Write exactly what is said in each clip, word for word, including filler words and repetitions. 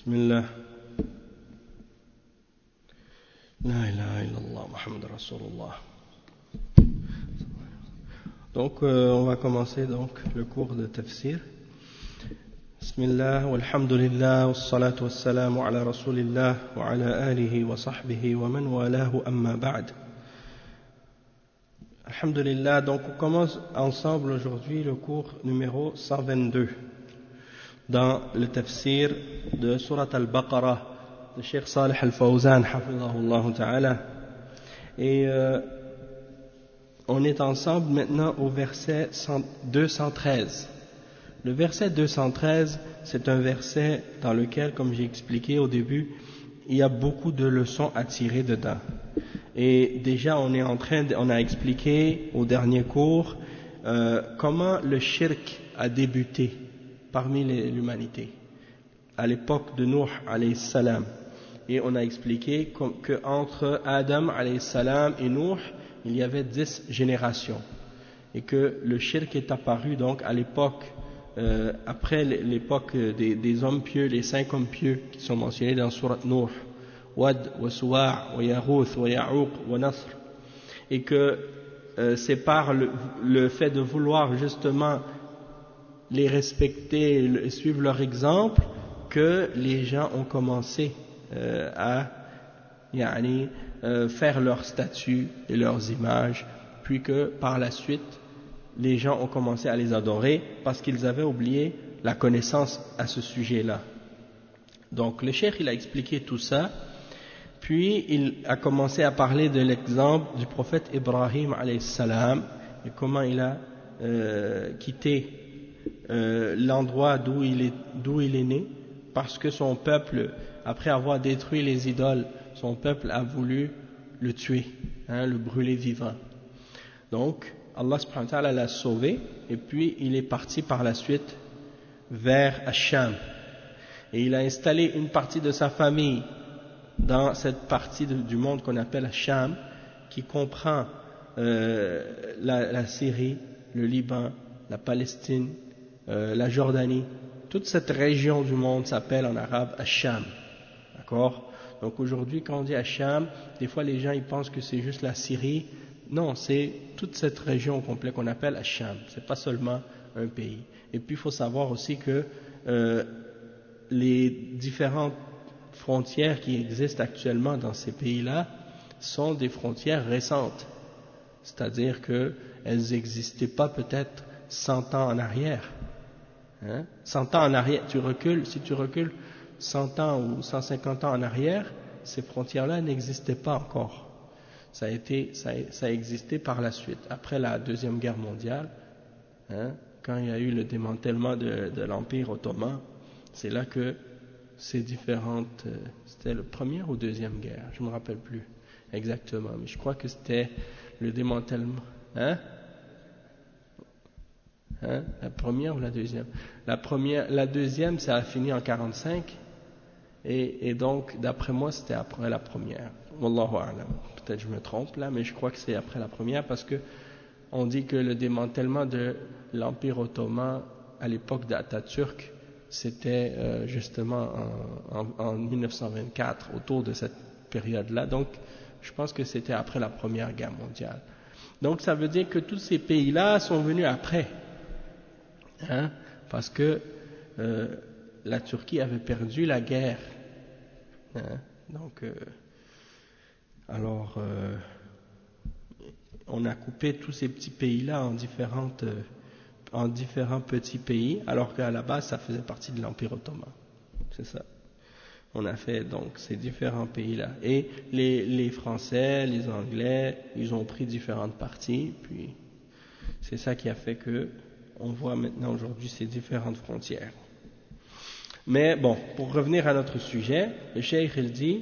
Bismillah. La ilaha illallah, Muhammad Rasulullah. Donc, euh, on va commencer donc le cours de tafsir. Bismillah, walhamdulillah, wassalatu wassalamu ala rasulillah, wa ala alihi wa sahbihi wa man walahu amma ba'd. Alhamdulillah, donc on commence ensemble aujourd'hui le cours numéro cent vingt-deux dans le tafsir de Surat Al-Baqarah de Cheikh Salih Al-Fawzan, hafidhahullah ta'ala. Et euh, on est ensemble maintenant au verset deux cent treize. Le verset deux cent treize, c'est un verset dans lequel, comme j'ai expliqué au début, il y a beaucoup de leçons à tirer dedans. Et déjà, on est en train, de, on a expliqué au dernier cours euh, comment le shirk a débuté parmi les, l'humanité à l'époque de Nuh alayhi salam. Et on a expliqué qu'entre Adam alayhi salam et Nuh, il y avait dix générations. Et que le shirk est apparu donc à l'époque, euh, après l'époque des, des hommes pieux, les cinq hommes pieux qui sont mentionnés dans Surat Nuh. Wad, wa Suwa', wa Yarouth, wa Ya'uq, wa Nasr. Et que euh, c'est par le, le fait de vouloir justement les respecter et suivre leur exemple que les gens ont commencé euh, à yani, euh, faire leurs statues et leurs images, puis que par la suite les gens ont commencé à les adorer parce qu'ils avaient oublié la connaissance à ce sujet-là. Donc le cheikh il a expliqué tout ça. Puis il a commencé à parler de l'exemple du prophète Ibrahim alayhi salam et comment il a euh, quitté euh, l'endroit d'où il est, d'où il est né parce que son peuple, après avoir détruit les idoles, son peuple a voulu le tuer, hein, le brûler vivant. Donc Allah subhanahu wa ta'ala l'a sauvé et puis il est parti par la suite vers Ash-Sham et il a installé une partie de sa famille dans cette partie de, du monde qu'on appelle Sham, qui comprend euh, la, la Syrie, le Liban, la Palestine, euh, la Jordanie. Toute cette région du monde s'appelle en arabe Ash-Sham. D'accord ? Donc aujourd'hui, quand on dit Ash-Sham, des fois les gens ils pensent que c'est juste la Syrie. Non, c'est toute cette région au complet qu'on appelle Ash-Sham. C'est pas seulement un pays. Et puis il faut savoir aussi que euh, les différentes frontières qui existent actuellement dans ces pays-là sont des frontières récentes, c'est-à-dire qu'elles n'existaient pas peut-être cent ans en arrière. Hein? cent ans en arrière, tu recules, si tu recules cent ans ou cent cinquante ans en arrière, ces frontières-là n'existaient pas encore. Ça a été, ça a, ça a existé par la suite, après la Deuxième Guerre mondiale, hein? Quand il y a eu le démantèlement de, de l'Empire ottoman, c'est là que ces différentes, euh, c'était la première ou deuxième guerre, je ne me rappelle plus exactement, mais je crois que c'était le démantèlement, hein, hein, la première ou la deuxième, la première, la deuxième ça a fini en quarante-cinq et, et donc d'après moi c'était après la première, wallahu a'lam, peut-être je me trompe là, mais je crois que c'est après la première parce que on dit que le démantèlement de l'Empire ottoman à l'époque d'Atatürk c'était euh, justement en, en, en mille neuf cent vingt-quatre, autour de cette période-là. Donc, je pense que c'était après la Première Guerre mondiale. Donc, ça veut dire que tous ces pays-là sont venus après, hein, parce que euh, la Turquie avait perdu la guerre. Hein, donc, euh, alors, euh, on a coupé tous ces petits pays-là en différentes... Euh, en différents petits pays, alors qu'à la base ça faisait partie de l'Empire ottoman. C'est ça. On a fait donc ces différents pays-là. Et les, les Français, les Anglais, ils ont pris différentes parties, puis c'est ça qui a fait que on voit maintenant aujourd'hui ces différentes frontières. Mais bon, pour revenir à notre sujet, le cheikh il dit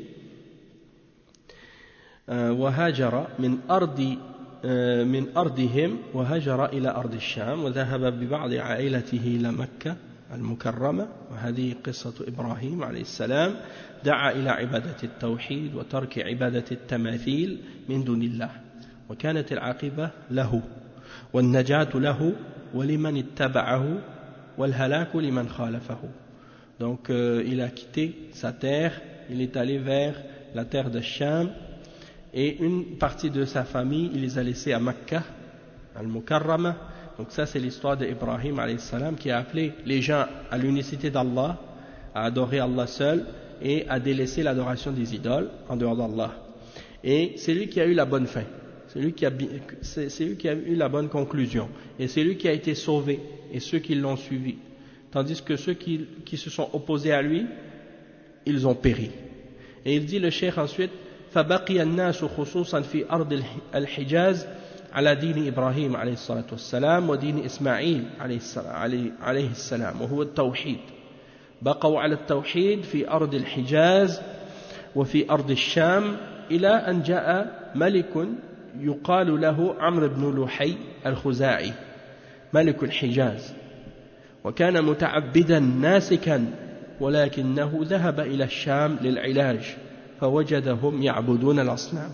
وهاجر من أرض من أرضهم وهاجر إلى أرض الشام وذهب ببعض عائلته إلى مكة المكرمة وهذه قصة إبراهيم عليه السلام دعا إلى عبادة التوحيد وترك عبادة التماثيل من دون الله وكانت العاقبة له والنجاة له ولمن اتبعه والهلاك لمن خالفه Donc euh, il a quitté sa terre, il est allé vers la terre de Sham, et une partie de sa famille, il les a laissés à Makkah, al-Mukarrama. Donc ça c'est l'histoire d'Ibrahim alayhi salam qui a appelé les gens à l'unicité d'Allah, à adorer Allah seul et à délaisser l'adoration des idoles en dehors d'Allah. Et c'est lui qui a eu la bonne fin, c'est lui qui a, c'est lui qui a eu la bonne conclusion, et c'est lui qui a été sauvé, et ceux qui l'ont suivi. Tandis que ceux qui, qui se sont opposés à lui, ils ont péri. Et il dit le cheikh ensuite, فبقي الناس خصوصا في أرض الحجاز على دين إبراهيم عليه الصلاة والسلام ودين إسماعيل عليه السلام وهو التوحيد. بقوا على التوحيد في أرض الحجاز وفي أرض الشام إلى أن جاء ملك يقال له عمرو بن لحي الخزاعي ملك الحجاز، وكان متعبدا ناسكا، ولكنه ذهب إلى الشام للعلاج فوجدهم يعبدون الأصنام،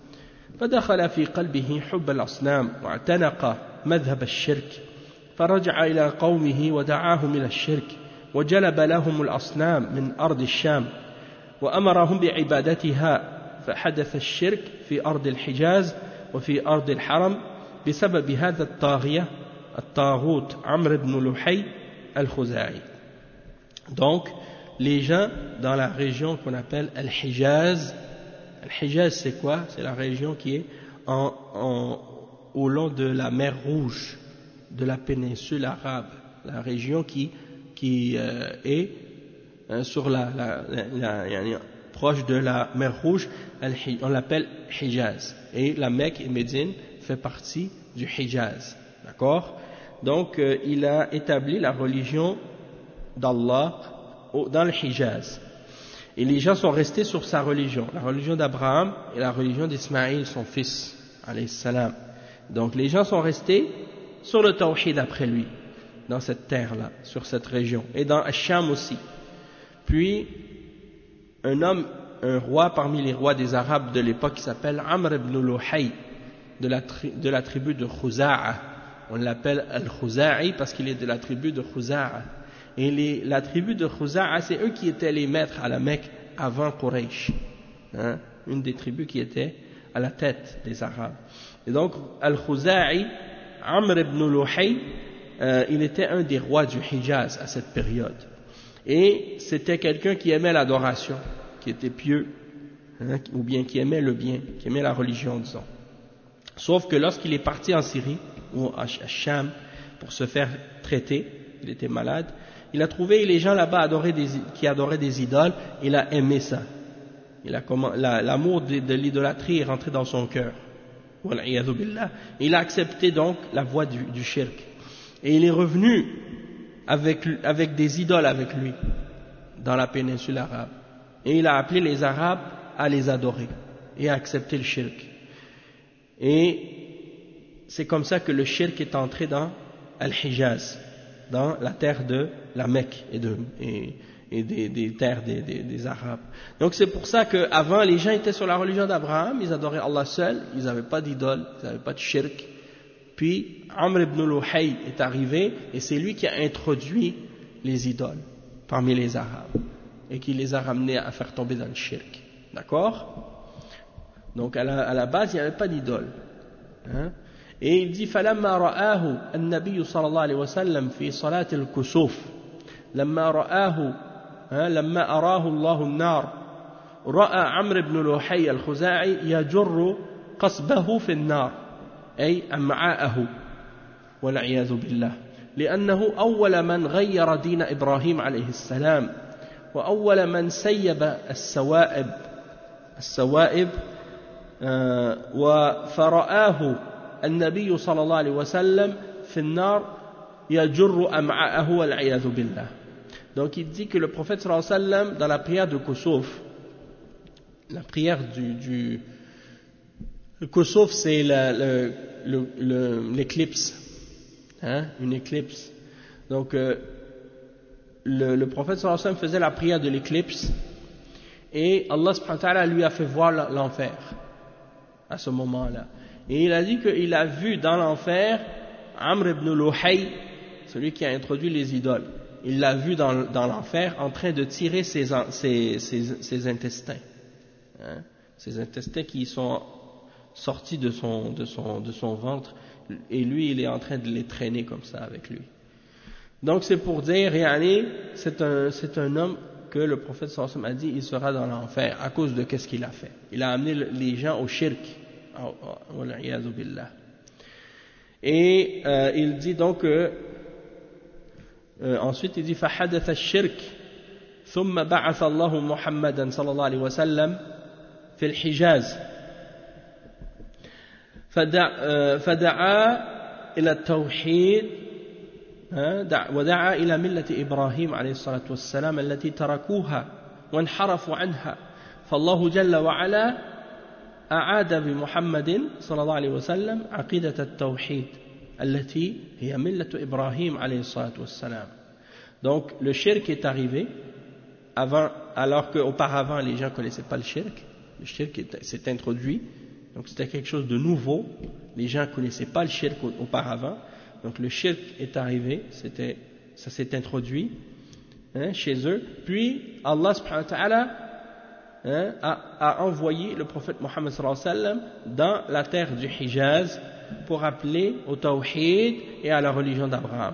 فدخل في قلبه حب الأصنام واعتنق مذهب الشرك، فرجع إلى قومه ودعاهم إلى الشرك وجلب لهم الأصنام من أرض الشام وأمرهم بعبادتها، فحدث الشرك في أرض الحجاز وفي أرض الحرم بسبب هذا الطاغية الطاغوت عمرو بن لحي al-Khuzai. Donc, les gens dans la région qu'on appelle Al-Hijaz, Al-Hijaz c'est quoi? C'est la région qui est en, en, au long de la mer Rouge, de la péninsule arabe, la région qui, qui euh, est hein, sur la, la, la, la, la proche de la mer Rouge, on l'appelle Hijaz. Et la Mecque et Médine fait partie du Hijaz. D'accord? Donc, euh, il a établi la religion d'Allah dans le Hijaz. Et les gens sont restés sur sa religion, la religion d'Abraham et la religion d'Ismaïl, son fils, alayhi salam. Donc, les gens sont restés sur le tawhid après lui, dans cette terre-là, sur cette région, et dans Asham aussi. Puis, un homme, un roi parmi les rois des Arabes de l'époque qui s'appelle Amr ibn Luhay, de la, tri de la tribu de Khuza'a. On l'appelle Al-Khuza'i parce qu'il est de la tribu de Khuza'a. Et les, la tribu de Khuza'a, c'est eux qui étaient les maîtres à la Mecque avant Quraysh. Hein, une des tribus qui était à la tête des Arabes. Et donc, Al-Khuza'i, Amr ibn Luhay, euh, il était un des rois du Hijaz à cette période. Et c'était quelqu'un qui aimait l'adoration, qui était pieux, hein, ou bien qui aimait le bien, qui aimait la religion, disons. Sauf que lorsqu'il est parti en Syrie, ou à Sham, pour se faire traiter, il était malade, il a trouvé les gens là-bas adoraient des, qui adoraient des idoles, il a aimé ça. L'amour de, de l'idolâtrie est rentré dans son cœur. Il a accepté donc la voie du, du shirk. Et il est revenu avec, avec des idoles avec lui, dans la péninsule arabe. Et il a appelé les Arabes à les adorer et à accepter le shirk. Et c'est comme ça que le shirk est entré dans Al-Hijaz, dans la terre de la Mecque et, de, et, et des, des terres des, des, des Arabes. Donc c'est pour ça qu'avant les gens étaient sur la religion d'Abraham, ils adoraient Allah seul, ils n'avaient pas d'idole, ils n'avaient pas de shirk. Puis Amr ibn Luhay est arrivé et c'est lui qui a introduit les idoles parmi les Arabes et qui les a ramenés à faire tomber dans le shirk. D'accord? Donc à la, à la base il n'y avait pas d'idole. Hein? Et il dit فلما رآه النبي صلى الله عليه وسلم في صلاة الكسوف لما رآه لما أراه الله النار رأى عمرو بن لحي الخزاعي يجر قصبه في النار أي أمعاءه والعياذ بالله لأنه أول من غير دين إبراهيم عليه السلام وأول من سيب السوائب السوائب فرآه النبي صلى الله عليه وسلم في النار يجر أمعاءه والعياذ بالله. Donc il dit que le prophète sallallahu alayhi wa sallam dans la prière de Kusuf, la prière du, du le Kusuf c'est l'éclipse, hein, une éclipse. Donc euh, le, le prophète sallallahu alayhi wa sallam faisait la prière de l'éclipse et Allah subhanahu wa ta'ala lui a fait voir l'enfer à ce moment-là. Et il a dit qu'il a vu dans l'enfer Amr ibn Luhay, celui qui a introduit les idoles. il l'a vu dans, dans l'enfer en train de tirer ses, ses, ses, ses intestins, hein, ses intestins qui sont sortis de son, de, son, de son ventre, et lui il est en train de les traîner comme ça avec lui. Donc c'est pour dire, yani, c'est un, c'est un homme que le prophète sallallahu alayhi wa sallam a dit il sera dans l'enfer à cause de qu'est-ce qu'il a fait. Il a amené les gens au shirk. Et euh, il dit donc euh, euh, ensuite il dit فحدث الشرك ثم بعث الله محمدا صلى الله عليه وسلم في الحجاز فدعا, فدعا إلى التوحيد ودعا إلى ملة إبراهيم عليه الصلاة والسلام التي تركوها وانحرفوا عنها فالله جل وعلا أعاد بمحمد صلى الله عليه وسلم عقيدة التوحيد التي هي ملة إبراهيم عليه الصلاة والسلام. Donc le shirk est arrivé avant, alors qu'auparavant les gens ne connaissaient pas le shirk. Le shirk s'est introduit, donc c'était quelque chose de nouveau. Les gens ne connaissaient pas le shirk auparavant. Donc le shirk est arrivé, c'était, ça s'est introduit hein, chez eux. Puis Allah subhanahu wa ta'ala hein, a, a envoyé le prophète Mohammed sallallahu alayhi wa sallam dans la terre du Hijaz pour appeler au tawhid et à la religion d'Abraham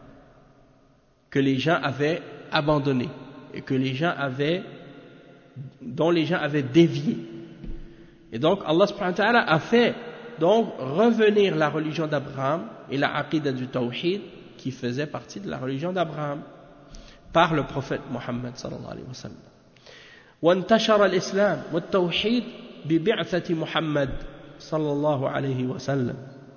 que les gens avaient abandonné et que les gens avaient, dont les gens avaient dévié. Et donc Allah subhanahu wa ta'ala a fait donc revenir la religion d'Abraham et la aqidah du tawhid qui faisait partie de la religion d'Abraham par le prophète Mohammed sallallahu alayhi wa sallam. وانتشر الإسلام والتوحيد ببعثة محمد صلى الله عليه وسلم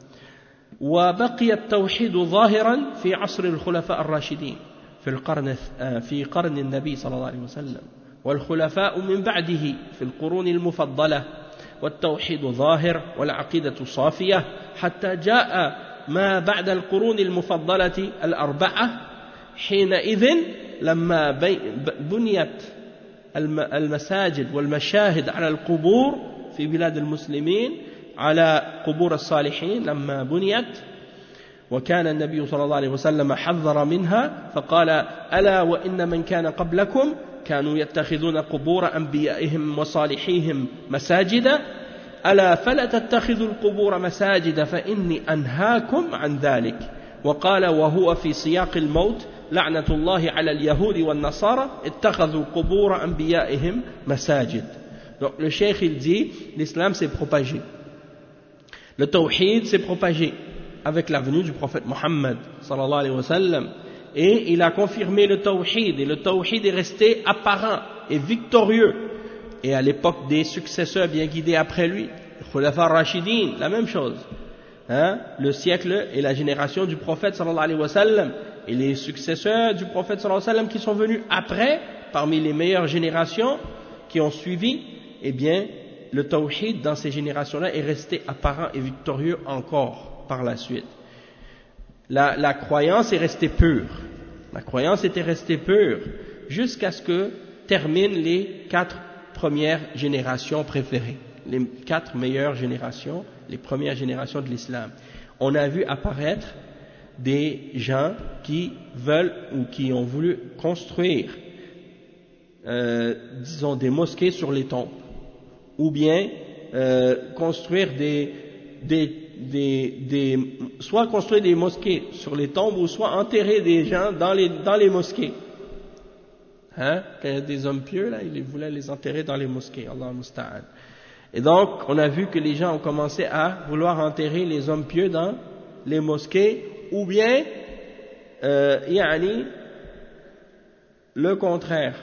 وبقي التوحيد ظاهرا في عصر الخلفاء الراشدين في القرن في قرن النبي صلى الله عليه وسلم والخلفاء من بعده في القرون المفضلة والتوحيد ظاهر والعقيدة صافية حتى جاء ما بعد القرون المفضلة الأربعة حينئذ لما بنيت المساجد والمشاهد على القبور في بلاد المسلمين على قبور الصالحين لما بنيت وكان النبي صلى الله عليه وسلم حذر منها فقال ألا وإن من كان قبلكم كانوا يتخذون قبور أنبيائهم وصالحيهم مساجدا ألا فلا تتخذوا القبور مساجد فإني أنهاكم عن ذلك وقال وهو في سياق الموت لعنة الله على اليهود والنصارى اتخذوا قبور أنبيائهم مساجد. Donc le cheikh il dit l'islam s'est propagé, le tawhid s'est propagé avec la venue du prophète Mohammed sallallahu alayhi wa sallam et il a confirmé le tawhid et le tawhid est resté apparent et victorieux. Et à l'époque des successeurs bien guidés après lui, le Khulafa Rashidin, la même chose. Hein? Le siècle et la génération du prophète sallallahu alayhi wa sallam et les successeurs du prophète sallallahu alayhi wa sallam qui sont venus après, parmi les meilleures générations qui ont suivi, eh bien, le tawhid dans ces générations-là est resté apparent et victorieux encore par la suite. La, la croyance est restée pure. La croyance était restée pure jusqu'à ce que terminent les quatre premières générations préférées, les quatre meilleures générations, les premières générations de l'islam. On a vu apparaître des gens qui veulent ou qui ont voulu construire, euh, disons, des mosquées sur les tombes, ou bien euh, construire des, des, des, des, soit construire des mosquées sur les tombes, ou soit enterrer des gens dans les, dans les mosquées. Hein? Quand il y a des hommes pieux, là, ils voulaient les enterrer dans les mosquées. Allah musta'an. Et donc, on a vu que les gens ont commencé à vouloir enterrer les hommes pieux dans les mosquées, ou bien, euh, yani, le contraire.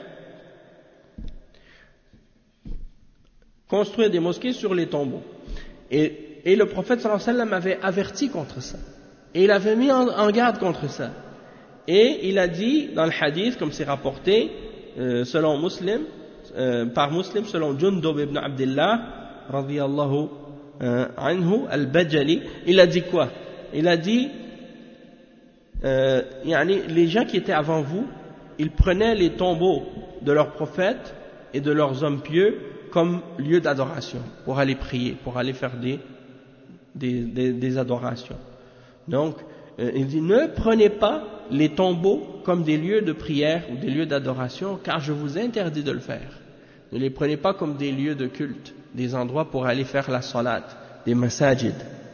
Construire des mosquées sur les tombeaux. Et, et le prophète sallallahu alayhi wa sallam avait averti contre ça. Et il avait mis en, en garde contre ça. Et il a dit dans le hadith, comme c'est rapporté, euh, selon Muslim, euh, par Muslim, selon Jundub ibn Abdullah, radiyallahu euh, anhu, al-Bajali, il a dit quoi? Il a dit, euh, yani, les gens qui étaient avant vous, ils prenaient les tombeaux de leurs prophètes et de leurs hommes pieux comme lieu d'adoration, pour aller prier, pour aller faire des, des, des, des adorations. Donc, euh, il dit, ne prenez pas les tombeaux comme des lieux de prière ou des lieux d'adoration, car je vous interdis de le faire. Ne les prenez pas comme des lieux de culte, des endroits pour aller faire la salat, des masajid.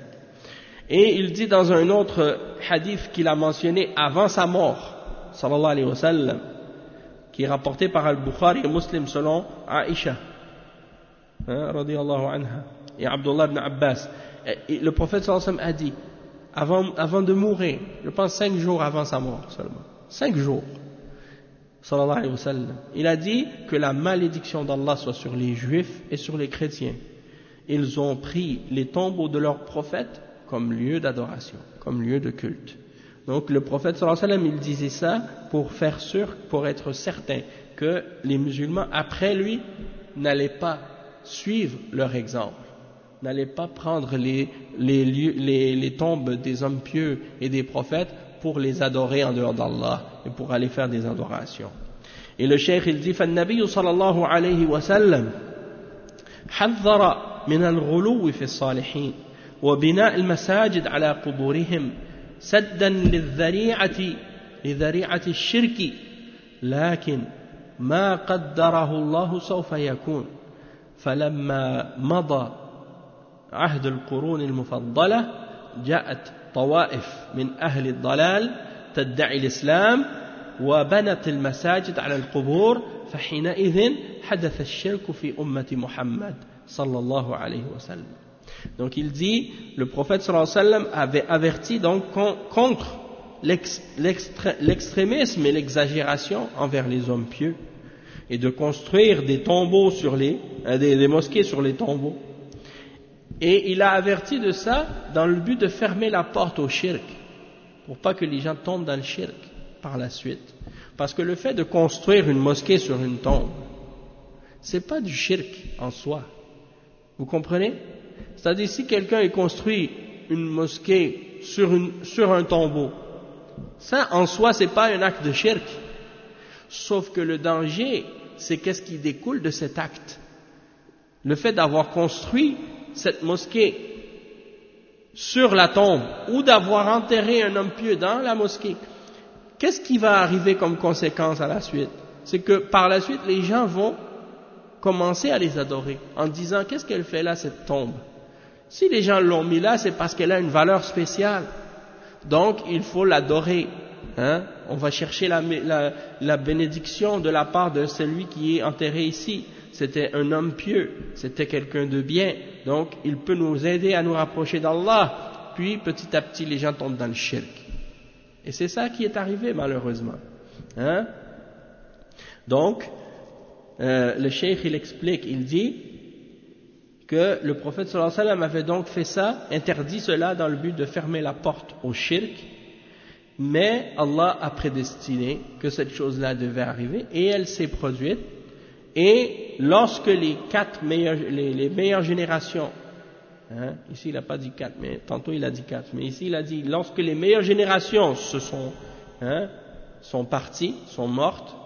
Et il dit dans un autre hadith qu'il a mentionné avant sa mort, sallallahu alayhi wa sallam, qui est rapporté par Al-Bukhari et Muslim selon Aïcha, hein, radiyallahu anha, et Abdullah ibn Abbas. Et le prophète sallallahu alayhi wa sallam a dit, avant, avant de mourir, je pense cinq jours avant sa mort seulement, cinq jours, sallallahu alayhi wa sallam, il a dit que la malédiction d'Allah soit sur les juifs et sur les chrétiens. Ils ont pris les tombeaux de leurs prophètes comme lieu d'adoration, comme lieu de culte. Donc le prophète sallallahu alayhi wa sallam, il disait ça pour faire sûr, pour être certain que les musulmans après lui n'allaient pas suivre leur exemple, n'allaient pas prendre les, les, lieux, les, les tombes des hommes pieux et des prophètes pour les adorer en dehors d'Allah et pour aller faire des adorations. Et le cheikh il dit فالنبي صلى الله عليه وسلم حذر من الغلو في الصالحين وبناء المساجد على قبورهم سدا للذريعة لذريعة الشرك لكن ما قدره الله سوف يكون فلما مضى عهد القرون المفضلة جاءت طوائف من أهل الضلال تدعي الإسلام وبنت المساجد على القبور فحينئذ حدث الشرك في أمة محمد صلى الله عليه وسلم. Donc il dit, le prophète sallallahu alayhi wa sallam avait averti donc contre l'extrémisme et l'exagération envers les hommes pieux et de construire des tombeaux sur les, des, des mosquées sur les tombeaux. Et il a averti de ça dans le but de fermer la porte au shirk, pour pas que les gens tombent dans le shirk par la suite. Parce que le fait de construire une mosquée sur une tombe, c'est pas du shirk en soi. Vous comprenez? C'est-à-dire si quelqu'un est construit une mosquée sur, une, sur un tombeau, ça en soi c'est pas un acte de shirk. Sauf que le danger, c'est qu'est-ce qui découle de cet acte. Le fait d'avoir construit cette mosquée sur la tombe ou d'avoir enterré un homme pieux dans la mosquée, qu'est-ce qui va arriver comme conséquence à la suite? C'est que par la suite les gens vont commencer à les adorer en disant qu'est-ce qu'elle fait là cette tombe? Si les gens l'ont mis là, c'est parce qu'elle a une valeur spéciale, donc il faut l'adorer, hein? On va chercher la, la, la bénédiction de la part de celui qui est enterré ici. C'était un homme pieux, c'était quelqu'un de bien, donc il peut nous aider à nous rapprocher d'Allah. Puis petit à petit les gens tombent dans le shirk. Et c'est ça qui est arrivé malheureusement, hein? Donc euh, le cheikh il explique, il dit que le prophète sallallahu alayhi wa sallam avait donc fait ça, interdit cela dans le but de fermer la porte au shirk, mais Allah a prédestiné que cette chose-là devait arriver et elle s'est produite. Et lorsque les quatre meilleures, les, les meilleures générations, hein, ici il n'a pas dit quatre, mais tantôt il a dit quatre, mais ici il a dit lorsque les meilleures générations se sont, hein, sont parties, sont mortes,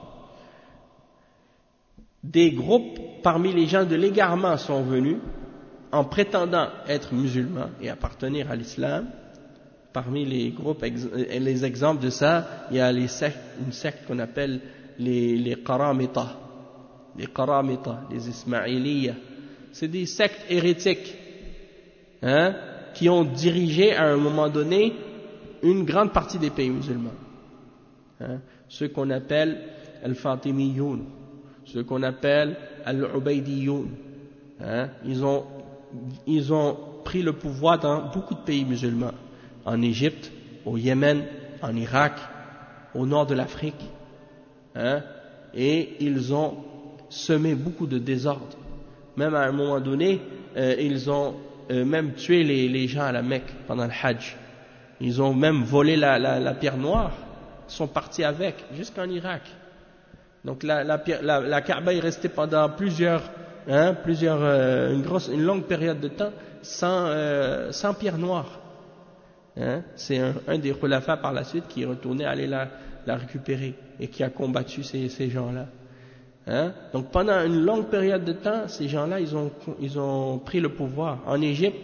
des groupes parmi les gens de l'égarement sont venus en prétendant être musulmans et appartenir à l'islam. Parmi les groupes, les exemples de ça, il y a les sectes, une secte qu'on appelle les, les Qaramita, les Qaramita, les Ismaïliya. C'est des sectes hérétiques, hein, qui ont dirigé à un moment donné une grande partie des pays musulmans. Hein, ceux qu'on appelle Al-Fatimiyoun, ceux qu'on appelle Al-Ubaydiyoun. Hein, ils ont, ils ont pris le pouvoir dans beaucoup de pays musulmans. En Égypte, au Yémen, en Irak, au nord de l'Afrique, hein, et ils ont semé beaucoup de désordre. Même à un moment donné, euh, ils ont euh, même tué les, les gens à la Mecque pendant le Hajj. Ils ont même volé la, la, la pierre noire, ils sont partis avec jusqu'en Irak. Donc la, la, la, la Kaaba est restée pendant plusieurs, hein, plusieurs, euh, une grosse, une longue période de temps sans, euh, sans pierre noire. Hein, c'est un, un des khulafas par la suite qui est retourné aller la, la récupérer et qui a combattu ces, ces gens-là. Hein, donc pendant une longue période de temps, ces gens-là, ils ont, ils ont pris le pouvoir en Égypte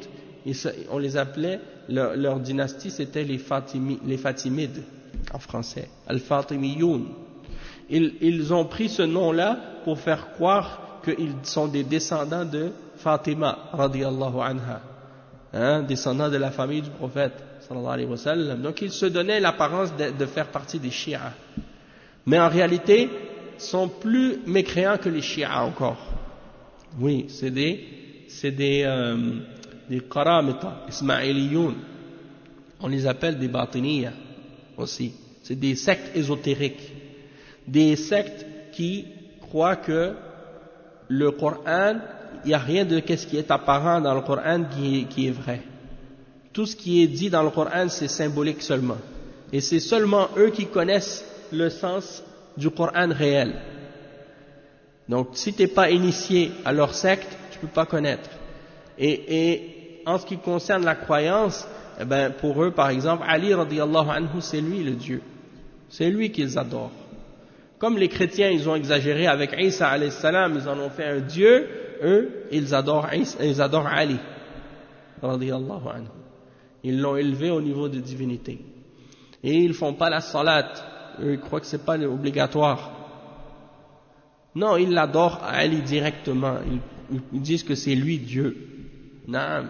on les appelait, leur, leur dynastie c'était les, Fatimi, les Fatimides, en français, Al-Fatimiyoun. Ils, ils ont pris ce nom-là pour faire croire qu'ils sont des descendants de Fatima, radiyallahu anha, hein, descendants de la famille du prophète, sallallahu alayhi wa sallam. Donc ils se donnaient l'apparence de, de faire partie des chiites. Mais en réalité, sont plus mécréants que les chiites encore. Oui, c'est des, c'est des, euh, des Qaramita, Ismaïliyoun. On les appelle des Batiniya aussi. C'est des sectes ésotériques. Des sectes qui croient que le Coran, il n'y a rien de ce qui est apparent dans le Coran qui est, qui est vrai. Tout ce qui est dit dans le Coran, c'est symbolique seulement. Et c'est seulement eux qui connaissent le sens du Coran réel. Donc, si tu n'es pas initié à leur secte, tu ne peux pas connaître. Et, et en ce qui concerne la croyance, eh ben, pour eux, par exemple, Ali radiyallahu anhu, c'est lui le Dieu. C'est lui qu'ils adorent. Comme les chrétiens, ils ont exagéré avec Isa alayhi salam, ils en ont fait un Dieu, eux, ils adorent, ils adorent Ali radiyallahu anhu. Ils l'ont élevé au niveau de divinité. Et ils ne font pas la salat. Eux, ils croient que ce n'est pas obligatoire. Non, ils l'adorent à Ali directement. Ils, ils disent que c'est lui Dieu. Non.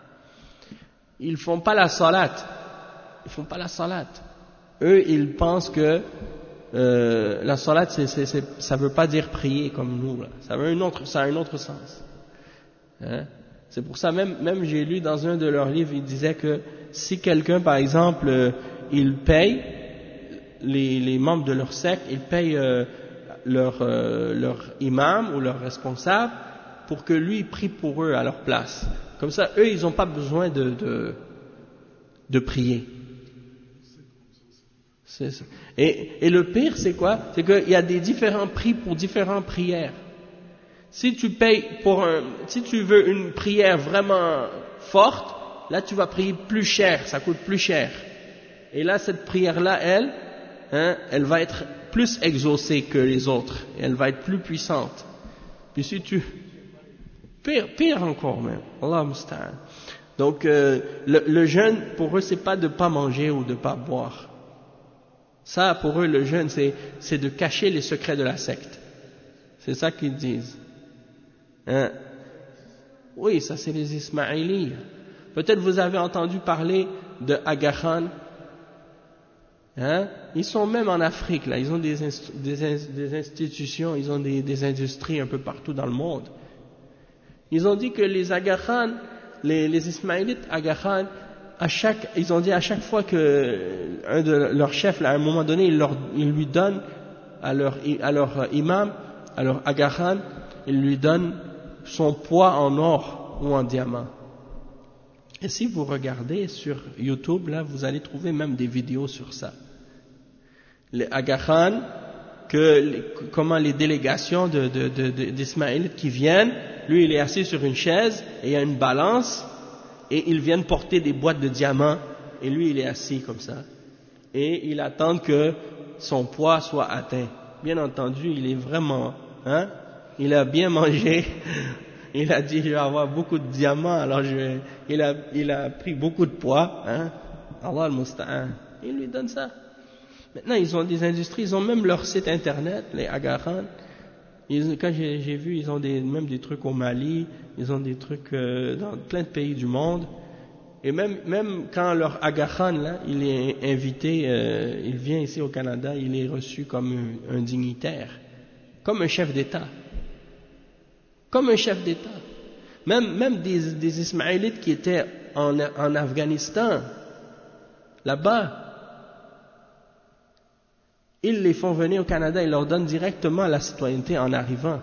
Ils ne font pas la salat. Ils ne font pas la salat. Eux, ils pensent que euh, la salat, c'est, c'est, c'est, ça ne veut pas dire prier comme nous. Là. Ça, veut un autre, ça a un autre sens. Hein? C'est pour ça, même, même j'ai lu dans un de leurs livres, il disait que si quelqu'un, par exemple, euh, il paye, les, les membres de leur secte, ils payent euh, leur, euh, leur imam ou leur responsable pour que lui prie pour eux à leur place. Comme ça, eux, ils n'ont pas besoin de, de, de prier. C'est ça. Et, et le pire, c'est quoi? C'est qu'il y a des différents prix pour différentes prières. Si tu payes pour un, si tu veux une prière vraiment forte, là tu vas prier plus cher, ça coûte plus cher. Et là, cette prière-là, elle, hein, elle va être plus exaucée que les autres. Et elle va être plus puissante. Puis si tu... Pire, pire encore même. Allah musta'an. Donc, euh, le, le jeûne, pour eux, c'est pas de pas manger ou de pas boire. Ça, pour eux, le jeûne, c'est, c'est de cacher les secrets de la secte. C'est ça qu'ils disent. Hein? Oui, ça c'est les Ismaïlis. Peut-être vous avez entendu parler de Aga Khan. Hein? Ils sont même en Afrique, là. Ils ont des, inst- des, in- des institutions, ils ont des, des industries un peu partout dans le monde. Ils ont dit que les Aga Khan, les, les Ismaélites Aga Khan, à chaque, ils ont dit à chaque fois que un de leurs chefs, là, à un moment donné, il, leur, il lui donne à leur, à leur imam, à leur Aga Khan, il lui donne son poids en or ou en diamant. Et si vous regardez sur YouTube, là, vous allez trouver même des vidéos sur ça. Les Aga Khan, que, les, comment les délégations de, de, de, de, d'Ismaélites qui viennent, lui il est assis sur une chaise et il y a une balance et ils viennent porter des boîtes de diamants et lui il est assis comme ça. Et il attend que son poids soit atteint. Bien entendu, il est vraiment... Hein, il a bien mangé, il a dit je vais avoir beaucoup de diamants, alors je vais, il, a, il a pris beaucoup de poids, hein, Allah al-Musta'an, il lui donne ça. Maintenant ils ont des industries, ils ont même leur site internet, les Aga Khan. Ils, quand j'ai, j'ai vu, ils ont des, même des trucs au Mali, ils ont des trucs euh, dans plein de pays du monde. Et même, même quand leur Aga Khan, là, il est invité, euh, il vient ici au Canada, il est reçu comme un, un dignitaire, comme un chef d'État. Comme un chef d'État. Même, même des, des Ismaélites qui étaient en, en Afghanistan, là-bas, ils les font venir au Canada, ils leur donnent directement la citoyenneté en arrivant.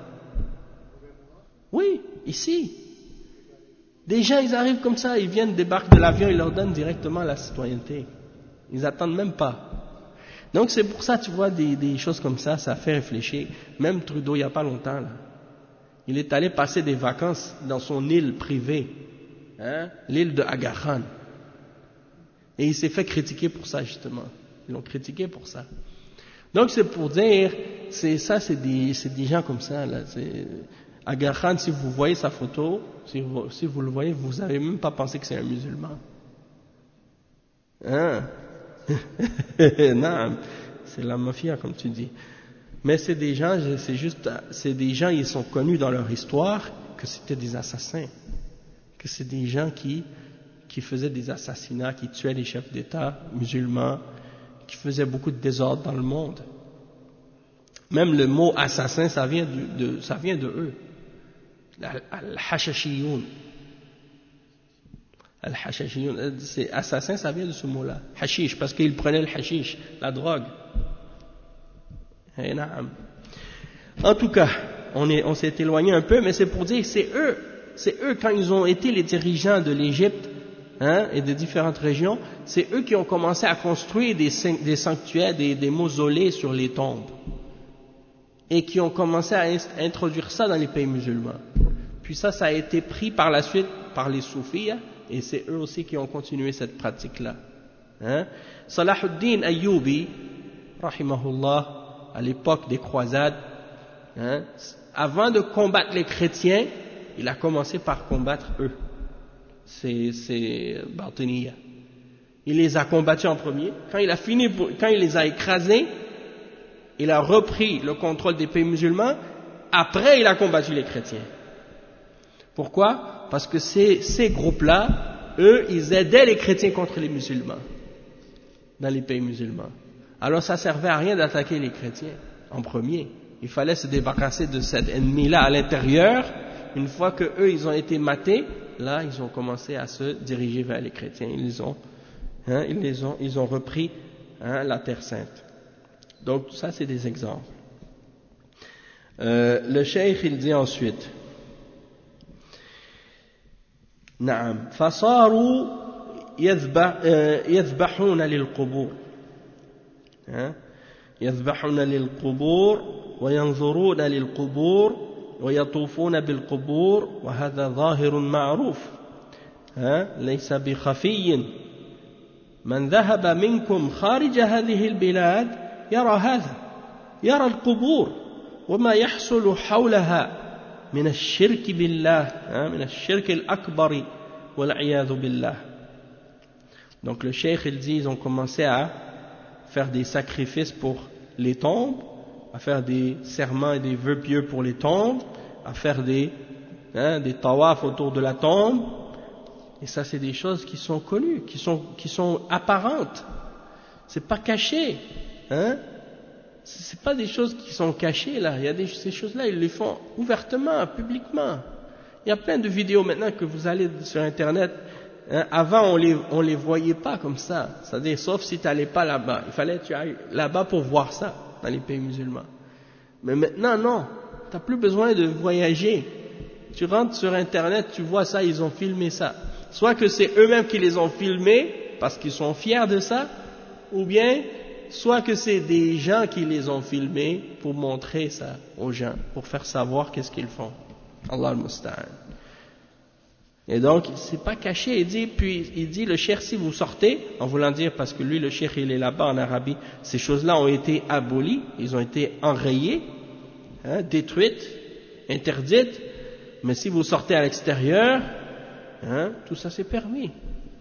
Oui, ici. Des gens, ils arrivent comme ça, ils viennent, débarquent de l'avion, ils leur donnent directement la citoyenneté. Ils n'attendent même pas. Donc c'est pour ça, tu vois, des, des choses comme ça, ça fait réfléchir. Même Trudeau, il n'y a pas longtemps, là. Il est allé passer des vacances dans son île privée, hein, l'île de Aga Khan. Et il s'est fait critiquer pour ça, justement. Ils l'ont critiqué pour ça. Donc c'est pour dire, c'est ça, c'est des, c'est des gens comme ça, là. C'est, Aga Khan, si vous voyez sa photo, si vous, si vous le voyez, vous n'avez même pas pensé que c'est un musulman. Hein? Non, c'est la mafia, comme tu dis. Mais c'est des gens, c'est juste, c'est des gens, ils sont connus dans leur histoire que c'était des assassins, que c'est des gens qui, qui faisaient des assassinats, qui tuaient les chefs d'État musulmans, qui faisaient beaucoup de désordre dans le monde. Même le mot assassin, ça vient de, de, ça vient de eux. Al-Hashashiyoun. Al-Hashashiyoun, c'est assassin, ça vient de ce mot-là. Hashish, parce qu'ils prenaient le hashish, la drogue. En tout cas, on, est, on s'est éloigné un peu, mais c'est pour dire que c'est eux, c'est eux quand ils ont été les dirigeants de l'Égypte, hein, et de différentes régions, c'est eux qui ont commencé à construire des, des sanctuaires, des, des mausolées sur les tombes, et qui ont commencé à introduire ça dans les pays musulmans. Puis ça, ça a été pris par la suite par les soufis, et c'est eux aussi qui ont continué cette pratique-là. Hein. Salahuddin Ayyubi, rahimahullah, à l'époque des croisades, hein, avant de combattre les chrétiens, il a commencé par combattre eux. C'est, c'est Batiniya. Il les a combattus en premier. Quand il a fini, quand il les a écrasés, il a repris le contrôle des pays musulmans. Après, il a combattu les chrétiens. Pourquoi? Parce que ces, ces groupes-là, eux, ils aidaient les chrétiens contre les musulmans dans les pays musulmans. Alors ça servait à rien d'attaquer les chrétiens en premier. Il fallait se débarrasser de cet ennemi-là à l'intérieur. Une fois que eux ils ont été matés, là ils ont commencé à se diriger vers les chrétiens. Ils les ont, hein, ils les ont, ils ont repris, hein, la Terre Sainte. Donc ça c'est des exemples. Euh, le cheikh il dit ensuite, Naam, fasaru yadhbahuna lil qubur. يذبحون للقبور وينظرون للقبور ويطوفون بالقبور وهذا ظاهر معروف ليس بخفي من ذهب منكم خارج هذه البلاد يرى هذا يرى القبور وما يحصل حولها من الشرك بالله من الشرك الأكبر والعياذ بالله. Donc le cheikh il dit ils ont commencé à faire des sacrifices pour les tombes, à faire des serments et des vœux pieux pour les tombes, à faire des, hein, des tawaf autour de la tombe. Et ça, c'est des choses qui sont connues, qui sont, qui sont apparentes. C'est pas caché, hein. C'est pas des choses qui sont cachées là. Il y a des, ces choses-là, ils les font ouvertement, publiquement. Il y a plein de vidéos maintenant que vous allez sur Internet. Hein, avant, on les, on les voyait pas comme ça. C'est-à-dire, sauf si tu n'allais pas là-bas. Il fallait que tu ailles là-bas pour voir ça, dans les pays musulmans. Mais maintenant, non. Tu n'as plus besoin de voyager. Tu rentres sur Internet, tu vois ça, ils ont filmé ça. Soit que c'est eux-mêmes qui les ont filmés, parce qu'ils sont fiers de ça, ou bien, soit que c'est des gens qui les ont filmés pour montrer ça aux gens, pour faire savoir qu'est-ce qu'ils font. Allah al-Musta'an. Et donc, c'est pas caché, il dit, puis il dit, le cheikh, si vous sortez, en voulant dire, parce que lui, le cheikh, il est là-bas en Arabie, ces choses-là ont été abolies, ils ont été enrayées, hein, détruites, interdites, mais si vous sortez à l'extérieur, hein, tout ça c'est permis.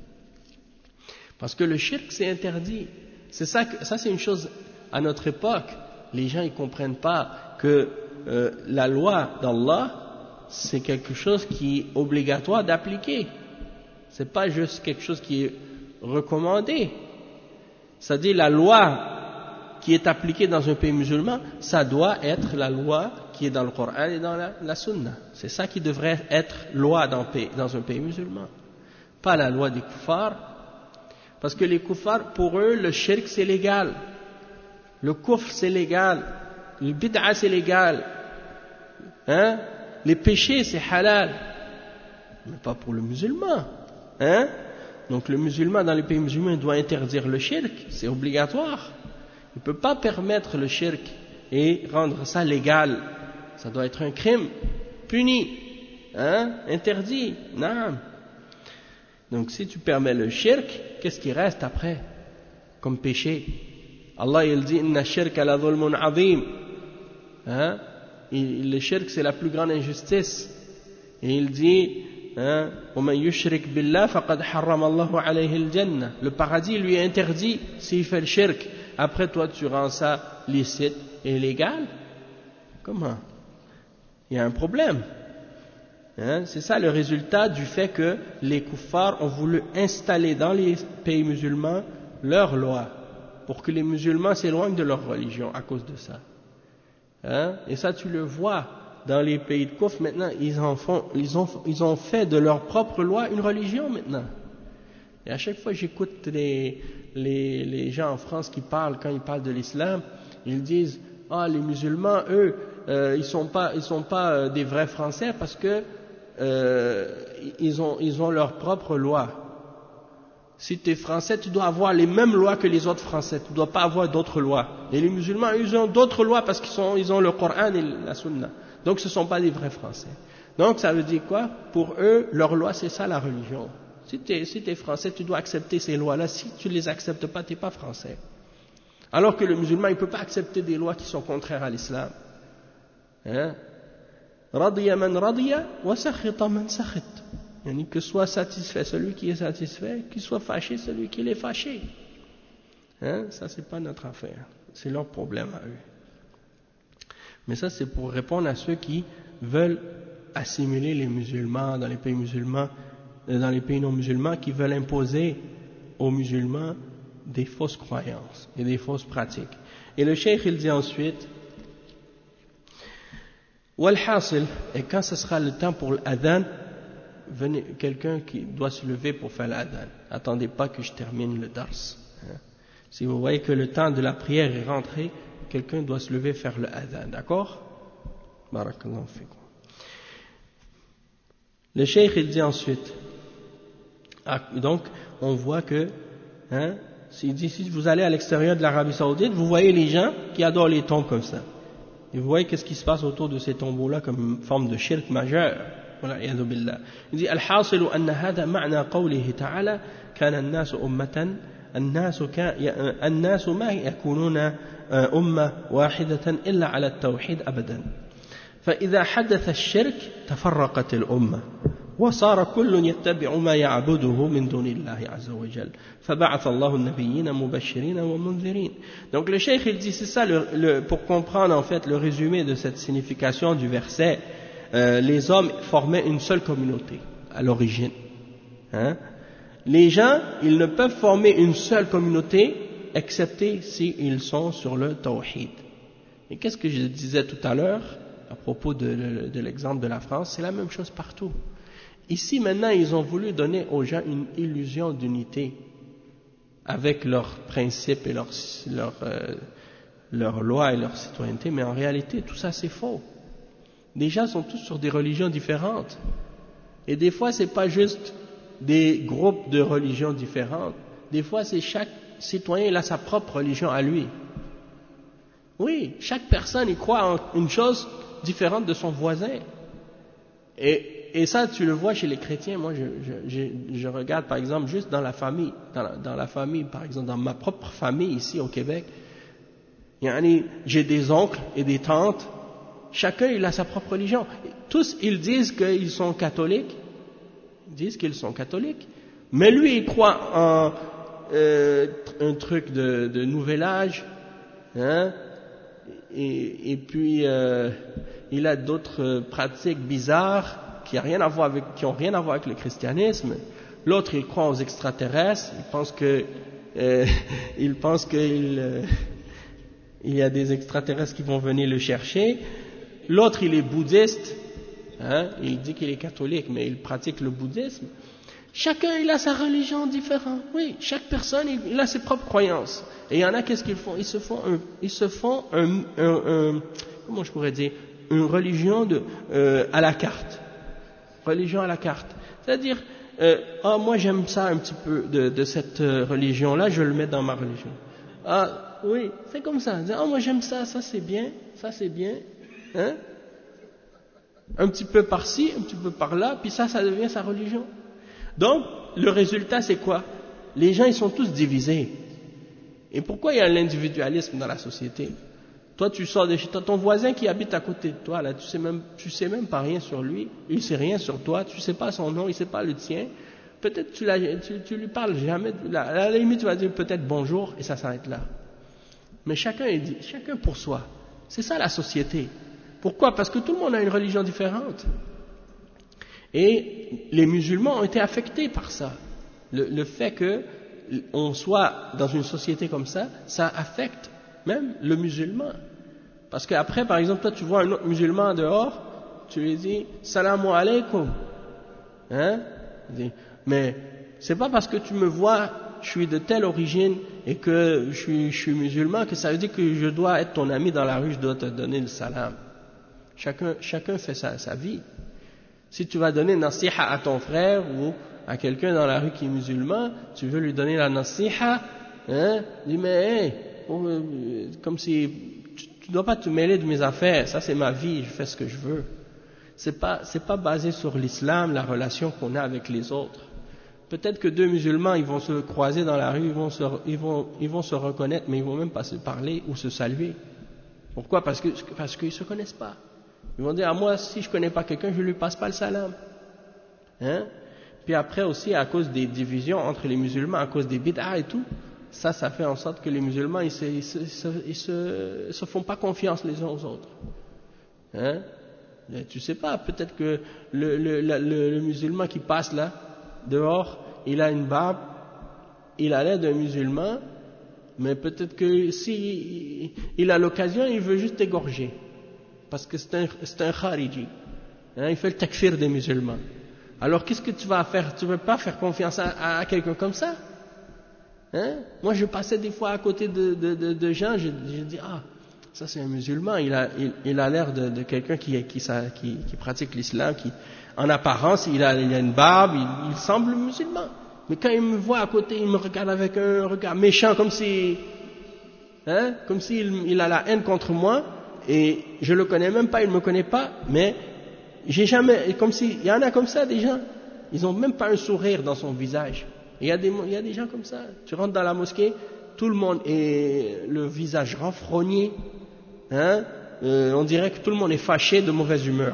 Parce que le shirk, c'est interdit. C'est ça, que, ça c'est une chose, à notre époque, les gens, ils comprennent pas que euh, la loi d'Allah, c'est quelque chose qui est obligatoire d'appliquer. C'est pas juste quelque chose qui est recommandé. C'est-à-dire la loi qui est appliquée dans un pays musulman, ça doit être la loi qui est dans le Coran et dans la, la Sunna. C'est ça qui devrait être loi dans, dans un pays musulman. Pas la loi des kuffars. Parce que les kuffars, pour eux, le shirk c'est légal. Le kufr c'est légal. Le bid'a c'est légal. Hein? Les péchés, c'est halal, mais pas pour le musulman. Hein? Donc le musulman, dans les pays musulmans, doit interdire le shirk, c'est obligatoire. Il ne peut pas permettre le shirk et rendre ça légal. Ça doit être un crime, puni, hein? Interdit. Non. Donc si tu permets le shirk, qu'est-ce qui reste après comme péché? Allah il dit « Inna shirka la dhulmun azim » hein? il, le shirk c'est la plus grande injustice. Et il dit, hein, وَمَنْ يُشْرِكْ بِاللَّهِ فَقَدْ حَرَّمَ اللَّهُ عَلَيْهِ الْجَنَّةِ. Le paradis lui est interdit s'il fait le shirk. Après toi tu rends ça licite et légal. Comment? Il y a un problème. Hein? C'est ça le résultat du fait que les kuffars ont voulu installer dans les pays musulmans leurs lois pour que les musulmans s'éloignent de leur religion à cause de ça. Hein? Et ça tu le vois dans les pays de kufr maintenant, ils, en font, ils, ont, ils ont fait de leur propre loi une religion maintenant. Et à chaque fois j'écoute les, les, les gens en France qui parlent, quand ils parlent de l'islam, ils disent « Ah, les musulmans, eux, euh, ils ne sont pas, ils sont pas euh, des vrais Français parce que euh, ils, ont, ils ont leur propre loi. Si tu es Français, tu dois avoir les mêmes lois que les autres Français, tu ne dois pas avoir d'autres lois. Et les musulmans, ils ont d'autres lois parce qu'ils sont, ils ont le Coran et la Sunna. Donc ce ne sont pas des vrais Français. Donc ça veut dire quoi? Pour eux, leur loi, c'est ça la religion. Si tu es, si tu es Français, tu dois accepter ces lois-là. Si tu ne les acceptes pas, tu n'es pas Français. Alors que le musulman, il ne peut pas accepter des lois qui sont contraires à l'islam. Hein? Radiya man radiya wa sakhita man sakhit. Que soit satisfait celui qui est satisfait, qu'il soit fâché celui qui est fâché. Hein? Ça, c'est pas notre affaire. C'est leur problème à eux. Mais ça, c'est pour répondre à ceux qui veulent assimiler les musulmans dans les pays musulmans, dans les pays non musulmans, qui veulent imposer aux musulmans des fausses croyances et des fausses pratiques. Et le cheikh, il dit ensuite, Wal-hasil, et quand ce sera le temps pour l'adhan, venez, quelqu'un qui doit se lever pour faire l'adhan. Attendez pas que je termine le dars. Hein. Si vous voyez que le temps de la prière est rentré, quelqu'un doit se lever faire le adhan, d'accord? Barakallahu fikum. Le cheikh il dit ensuite, ah, donc on voit que, hein, s'il dit si vous allez à l'extérieur de l'Arabie Saoudite, vous voyez les gens qui adorent les tombes comme ça. Et vous voyez qu'est-ce qui se passe autour de ces tombeaux-là comme une forme de shirk majeur. والعياذ بالله. Il dit الحاصل أن هذا معنى قوله تعالى كان الناس أمة الناس الناس ما يكونون أمة واحدة إلا على التوحيد أبدا فإذا حدث الشرك تفرقت الأمة وصار كل يتبع ما يعبده من دون الله عز وجل فبعث الله النبيين مبشرين ومنذرين. Donc le cheikh il dit c'est ça le, le, pour comprendre en fait le résumé de cette signification du verset. Euh, les hommes formaient une seule communauté à l'origine. Hein? Les gens, ils ne peuvent former une seule communauté excepté s'ils sont sur le tawhid. Et qu'est-ce que je disais tout à l'heure à propos de, de, de l'exemple de la France? C'est la même chose partout. Ici maintenant, ils ont voulu donner aux gens une illusion d'unité avec leurs principes et leurs, leurs, euh, leurs lois et leur citoyenneté, mais en réalité, tout ça c'est faux. Les gens sont tous sur des religions différentes. Et des fois, ce n'est pas juste des groupes de religions différentes. Des fois, c'est chaque citoyen, il a sa propre religion à lui. Oui, chaque personne, il croit en une chose différente de son voisin. Et, et ça, tu le vois chez les chrétiens. Moi, je, je, je, je regarde, par exemple, juste dans la famille. Dans la, dans la famille, par exemple, dans ma propre famille, ici au Québec. J'ai des oncles et des tantes. Chacun, il a sa propre religion. Tous, ils disent qu'ils sont catholiques. Ils disent qu'ils sont catholiques. Mais lui, il croit en euh, un truc de, de nouvel âge. Hein, et, et puis, euh, il a d'autres pratiques bizarres qui n'ont rien à voir avec, qui ont rien à voir avec le christianisme. L'autre, il croit aux extraterrestres. Il pense que, euh, il pense qu'il euh, il y a des extraterrestres qui vont venir le chercher. L'autre, il est bouddhiste, hein, il dit qu'il est catholique, mais il pratique le bouddhisme. Chacun, il a sa religion différente. Oui, chaque personne, il, il a ses propres croyances. Et il y en a, qu'est-ce qu'ils font? Ils se font, un, ils se font un, un, un, comment je pourrais dire, une religion de, euh, à la carte. Religion à la carte. C'est-à-dire, euh, ah, moi j'aime ça un petit peu de, de cette religion-là, je le mets dans ma religion. Ah, oui, c'est comme ça. Ah, moi j'aime ça, ça c'est bien, ça c'est bien. Hein? Un petit peu par-ci, un petit peu par-là, puis ça, ça devient sa religion. Donc, le résultat, c'est quoi? Les gens, ils sont tous divisés. Et pourquoi il y a l'individualisme dans la société? Toi, tu sors de chez toi, ton voisin qui habite à côté de toi, là, tu sais même, tu sais même pas rien sur lui, il sait rien sur toi, tu sais pas son nom, il sait pas le tien. Peut-être tu, tu, tu lui parles jamais, à la limite tu vas dire peut-être bonjour et ça s'arrête là. Mais chacun est dit, chacun pour soi. C'est ça la société. Pourquoi? Parce que tout le monde a une religion différente. Et les musulmans ont été affectés par ça. Le, le fait qu'on soit dans une société comme ça, ça affecte même le musulman. Parce qu'après, par exemple, toi tu vois un autre musulman dehors, tu lui dis « Salam alaykoum ». Hein? Mais c'est pas parce que tu me vois, je suis de telle origine et que je suis, je suis musulman que ça veut dire que je dois être ton ami dans la rue, je dois te donner le salam. Chacun, chacun fait sa, sa vie. Si tu vas donner nasiha à ton frère ou à quelqu'un dans la rue qui est musulman, tu veux lui donner la nasiha, hein, dis mais hey, comme si tu ne dois pas te mêler de mes affaires, ça c'est ma vie, je fais ce que je veux. C'est pas, c'est pas basé sur l'islam, la relation qu'on a avec les autres. Peut-être que deux musulmans, ils vont se croiser dans la rue, ils vont se, ils vont, ils vont se reconnaître, mais ils vont même pas se parler ou se saluer. Pourquoi? Parce que, parce qu'ils se connaissent pas. Ils vont dire, à moi, si je connais pas quelqu'un, je lui passe pas le salam. Hein? Puis après aussi, à cause des divisions entre les musulmans, à cause des bid'ah et tout, ça, ça fait en sorte que les musulmans, ils se, ils se, ils se, ils se, ils se font pas confiance les uns aux autres. Hein? Mais tu sais pas, peut-être que le, le, le, le musulman qui passe là, dehors, il a une barbe, il a l'air d'un musulman, mais peut-être que si il a l'occasion, il veut juste égorger. Parce que c'est un, c'est un khariji. Hein, il fait le takfir des musulmans. Alors qu'est-ce que tu vas faire? Tu ne veux pas faire confiance à, à, à quelqu'un comme ça? Hein? Moi je passais des fois à côté de, de, de, de gens, je, je dis ah, ça c'est un musulman, il a, il, il a l'air de, de quelqu'un qui, qui, qui, qui pratique l'islam, qui en apparence il a, il a une barbe, il, il semble musulman. Mais quand il me voit à côté, il me regarde avec un regard méchant, comme si, hein, comme s'il il a la haine contre moi. Et je le connais même pas, il me connaît pas, mais j'ai jamais, comme si, il y en a comme ça des gens, ils ont même pas un sourire dans son visage. Il y a des, il y a des gens comme ça. Tu rentres dans la mosquée, tout le monde est le visage renfrogné, hein, euh, on dirait que tout le monde est fâché, de mauvaise humeur.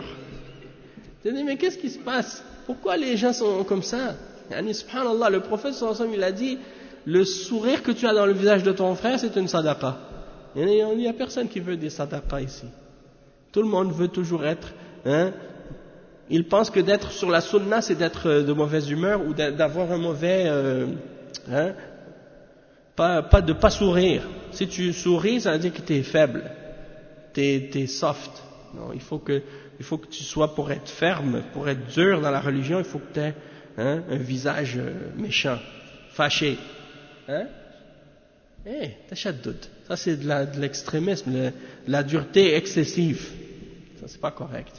Tu te dis mais qu'est-ce qui se passe? Pourquoi les gens sont comme ça? Yani, subhanallah, le prophète sallallahu alayhi wa sallam, il a dit, le sourire que tu as dans le visage de ton frère, c'est une sadaqa. Il n'y a personne qui veut des sadaqas ici. Tout le monde veut toujours être, hein, il pense que d'être sur la sunna, c'est d'être de mauvaise humeur ou d'avoir un mauvais, euh, hein, pas, pas de pas sourire. Si tu souris, ça veut dire que tu es faible, tu es soft. Non, il faut que, il faut que tu sois, pour être ferme, pour être dur dans la religion, il faut que tu aies, hein, un visage méchant, fâché. Hein? Eh, tashaddud. Ça c'est de, la, de l'extrémisme, de la dureté excessive. Ça c'est pas correct.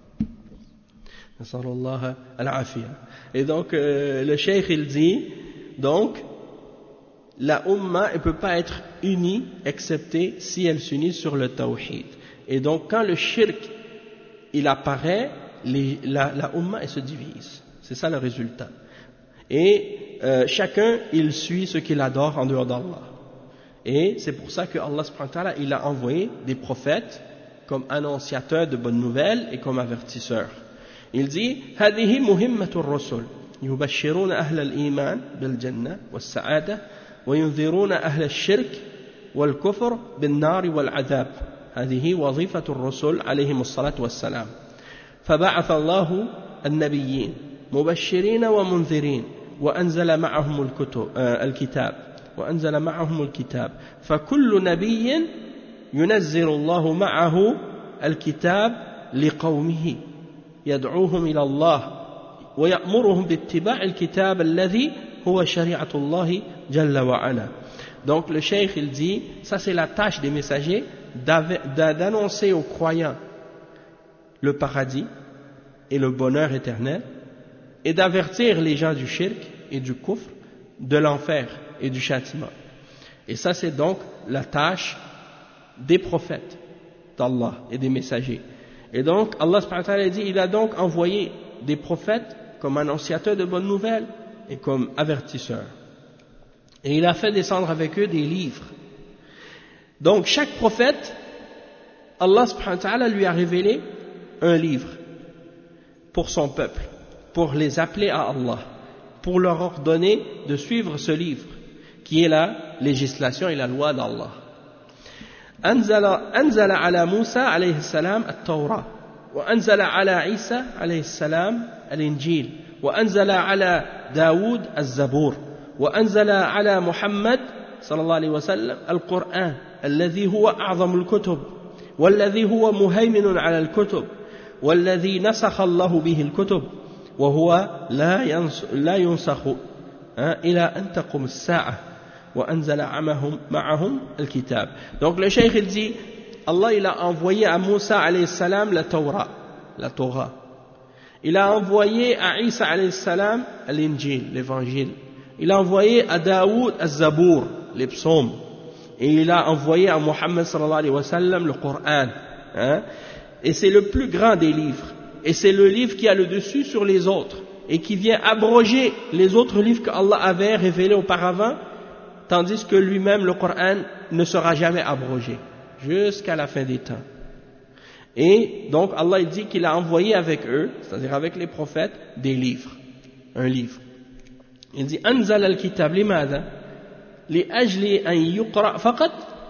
Et donc euh, le cheikh il dit, donc la umma ne peut pas être unie excepté si elle s'unit sur le tawhid. Et donc quand le shirk il apparaît, les, la, la umma elle se divise. C'est ça le résultat. Et euh, chacun il suit ce qu'il adore en dehors d'Allah. Et c'est pour ça que Allah subhanahu wa ta'ala, il a envoyé des prophètes comme annonciateurs de bonnes nouvelles et comme avertisseurs. Il dit هذه مهمة الرسل يبشرون أهل الإيمان بالجنة والسعادة وينذرون أهل الشرك والكفر بالنار والعذاب. هذه وظيفة الرسل عليهم الصلاة والسلام. فبعث الله النبيين مبشرين ومنذرين وأنزل معهم الكتب الكتاب وأنزل معهم الكتاب فكل نبي ينزل الله معه الكتاب لقومه يدعوهم إلى الله ويأمرهم باتباع الكتاب الذي هو شريعة الله جل وعلا. Donc le cheikh il dit, ça c'est la tâche des messagers d'annoncer aux croyants le paradis et le bonheur éternel et d'avertir les gens du shirk et du kufr, de l'enfer et du châtiment. Et ça c'est donc la tâche des prophètes d'Allah et des messagers. Et donc Allah subhanahu wa ta'ala dit, il a donc envoyé des prophètes comme annonciateurs de bonnes nouvelles et comme avertisseurs. Et il a fait descendre avec eux des livres. Donc chaque prophète Allah subhanahu wa ta'ala lui a révélé un livre pour son peuple, pour les appeler à Allah, pour leur ordonner de suivre ce livre, qui est la législation et la loi d'Allah. أنزل أنزل على موسى عليه السلام التوراة، وأنزل على عيسى عليه السلام الإنجيل، وأنزل على داود الزبور، وأنزل على محمد صلى الله عليه وسلم القرآن الذي هو أعظم الكتب والذي هو مهيمن على الكتب والذي نسخ الله به الكتب وهو لا ينسخ إلى أن تقوم الساعة وأنزل معهم معهم الكتاب. Donc le cheikh il dit, Allah il a envoyé à Moussa alayhi salam la Torah, la Torah. Il a envoyé à Isa alayhi salam l'Injil, l'évangile. Il a envoyé à Daoud az-Zabour, les psaumes. Et il a envoyé à Muhammad sallallahu alayhi wa sallam le Coran. Hein? Et c'est le plus grand des livres. Et c'est le livre qui a le dessus sur les autres. Et qui vient abroger les autres livres qu'Allah avait révélés auparavant, tandis que lui-même, le Coran, ne sera jamais abrogé, jusqu'à la fin des temps. Et donc Allah il dit qu'il a envoyé avec eux, c'est-à-dire avec les prophètes, des livres, un livre. Il dit أنزل الكتاب لماذا؟ لأجل أن يقرأ فقط؟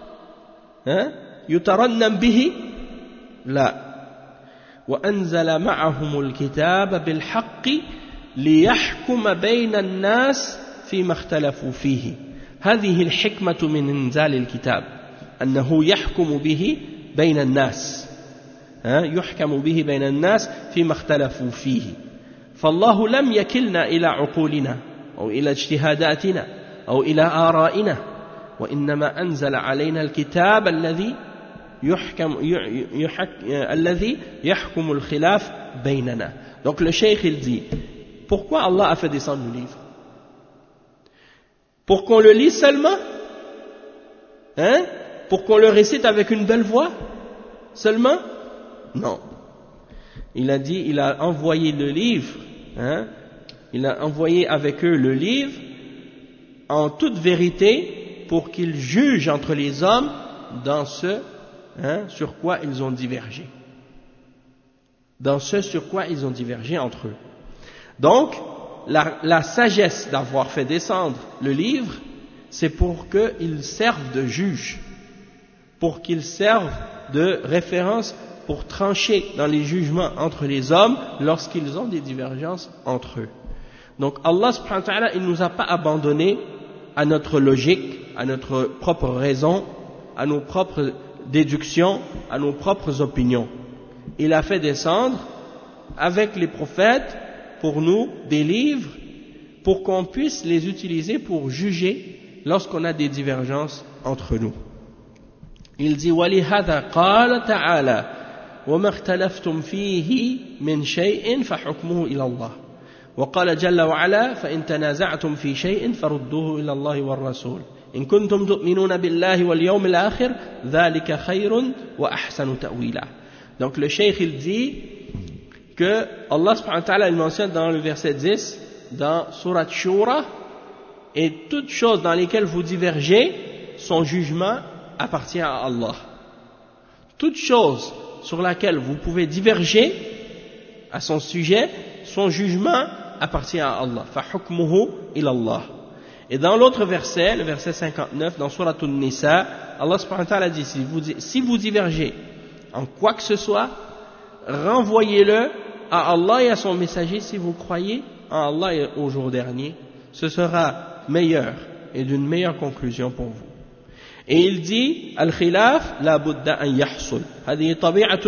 يترنم به؟ لا. وأنزل معهم الكتاب بالحق ليحكم بين الناس فيما اختلفوا فيه. هذه الحكمة من إنزال الكتاب، أنه يحكم به بين الناس، يحكم به بين الناس فيما اختلفوا فيه. فالله لم يكلنا إلى عقولنا أو إلى اجتهاداتنا أو إلى آرائنا، وإنما أنزل علينا الكتاب الذي يحكم يحك الذي يحكم الخلاف بيننا. Donc le cheikh il dit, pourquoi Allah a fait descendre le livre? Pour qu'on le lise seulement? Hein? Pour qu'on le récite avec une belle voix? Seulement? Non. Il a dit, il a envoyé le livre, hein? Il a envoyé avec eux le livre en toute vérité pour qu'ils jugent entre les hommes dans ce, hein, sur quoi ils ont divergé. Dans ce sur quoi ils ont divergé entre eux. Donc, La, la sagesse d'avoir fait descendre le livre, c'est pour qu'il serve de juge, pour qu'il serve de référence pour trancher dans les jugements entre les hommes lorsqu'ils ont des divergences entre eux. Donc Allah subhanahu wa ta'ala, il ne nous a pas abandonnés à notre logique, à notre propre raison, à nos propres déductions, à nos propres opinions. Il a fait descendre avec les prophètes pour nous des livres pour qu'on puisse les utiliser pour juger lorsqu'on a des divergences entre nous. Il dit وَلِهَذَا قَالَ تَعَالَى وَمَا اخْتَلَفْتُمْ فِيهِ مِنْ شَيْءٍ فَحُكْمُهُ إِلَى اللَّهِ وقال جل وعلا فإن تنازعتم في شيء فردوه إلى الله والرسول إن كنتم تؤمنون بالله واليوم الآخر ذلك خير وأحسن تأويلا. Donc le cheikh il dit que Allah subhanahu wa ta'ala il mentionne dans le verset dix dans Surat Shura, et toutes choses dans lesquelles vous divergez, son jugement appartient à Allah. Toute chose sur laquelle vous pouvez diverger à son sujet, son jugement appartient à Allah. فَحُكْمُهُ إِلَى اللَّهِ. Et dans l'autre verset, le verset cinquante-neuf, dans Surat An-Nisa, Allah subhanahu wa ta'ala dit, si vous, si vous divergez en quoi que ce soit, renvoyez-le à Allah et à son messager si vous croyez en Allah et au jour dernier. Ce sera meilleur et d'une meilleure conclusion pour vous. Et il dit, al-khilaf la budda an yahsul. هذه طبيعة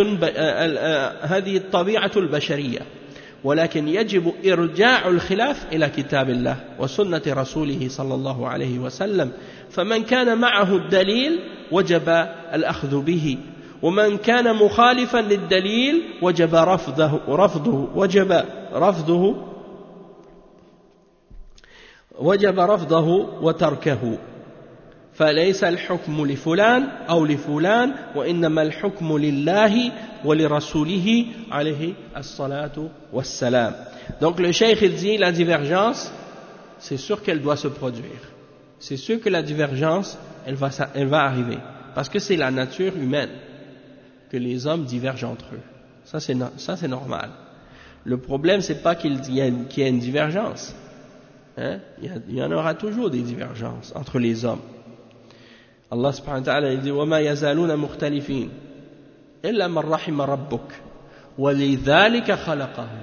هذه الطبيعة البشرية. ولكن يجب إرجاع الخلاف إلى كتاب الله وسنة رسوله صلى الله عليه وسلم. فمن كان معه الدليل وجب الأخذ به، ومن كان مخالفا للدليل وجب رفضه رفضه وجب رفضه وجب رفضه وتركه. فليس الحكم لفلان أو لفلان وإنما الحكم لله ولرسوله عليه الصلاة والسلام. Donc le cheikh il dit la divergence, c'est sûr qu'elle doit se produire. C'est sûr que la divergence, elle va, elle va arriver. Parce que c'est la nature humaine. que les hommes divergent entre eux. Ça c'est, ça c'est normal. Le problème c'est pas qu'il y ait, qu'il y ait une divergence. Hein? Il, y a, il y en aura toujours des divergences entre les hommes. Allah subhanahu wa ta'ala dit وَمَا يَزَالُونَ مُخْتَلِفِينَ إِلَّا مَنْ رَحِمَ رَبُّكَ وَلِذَلِكَ خَلَقَهُمْ.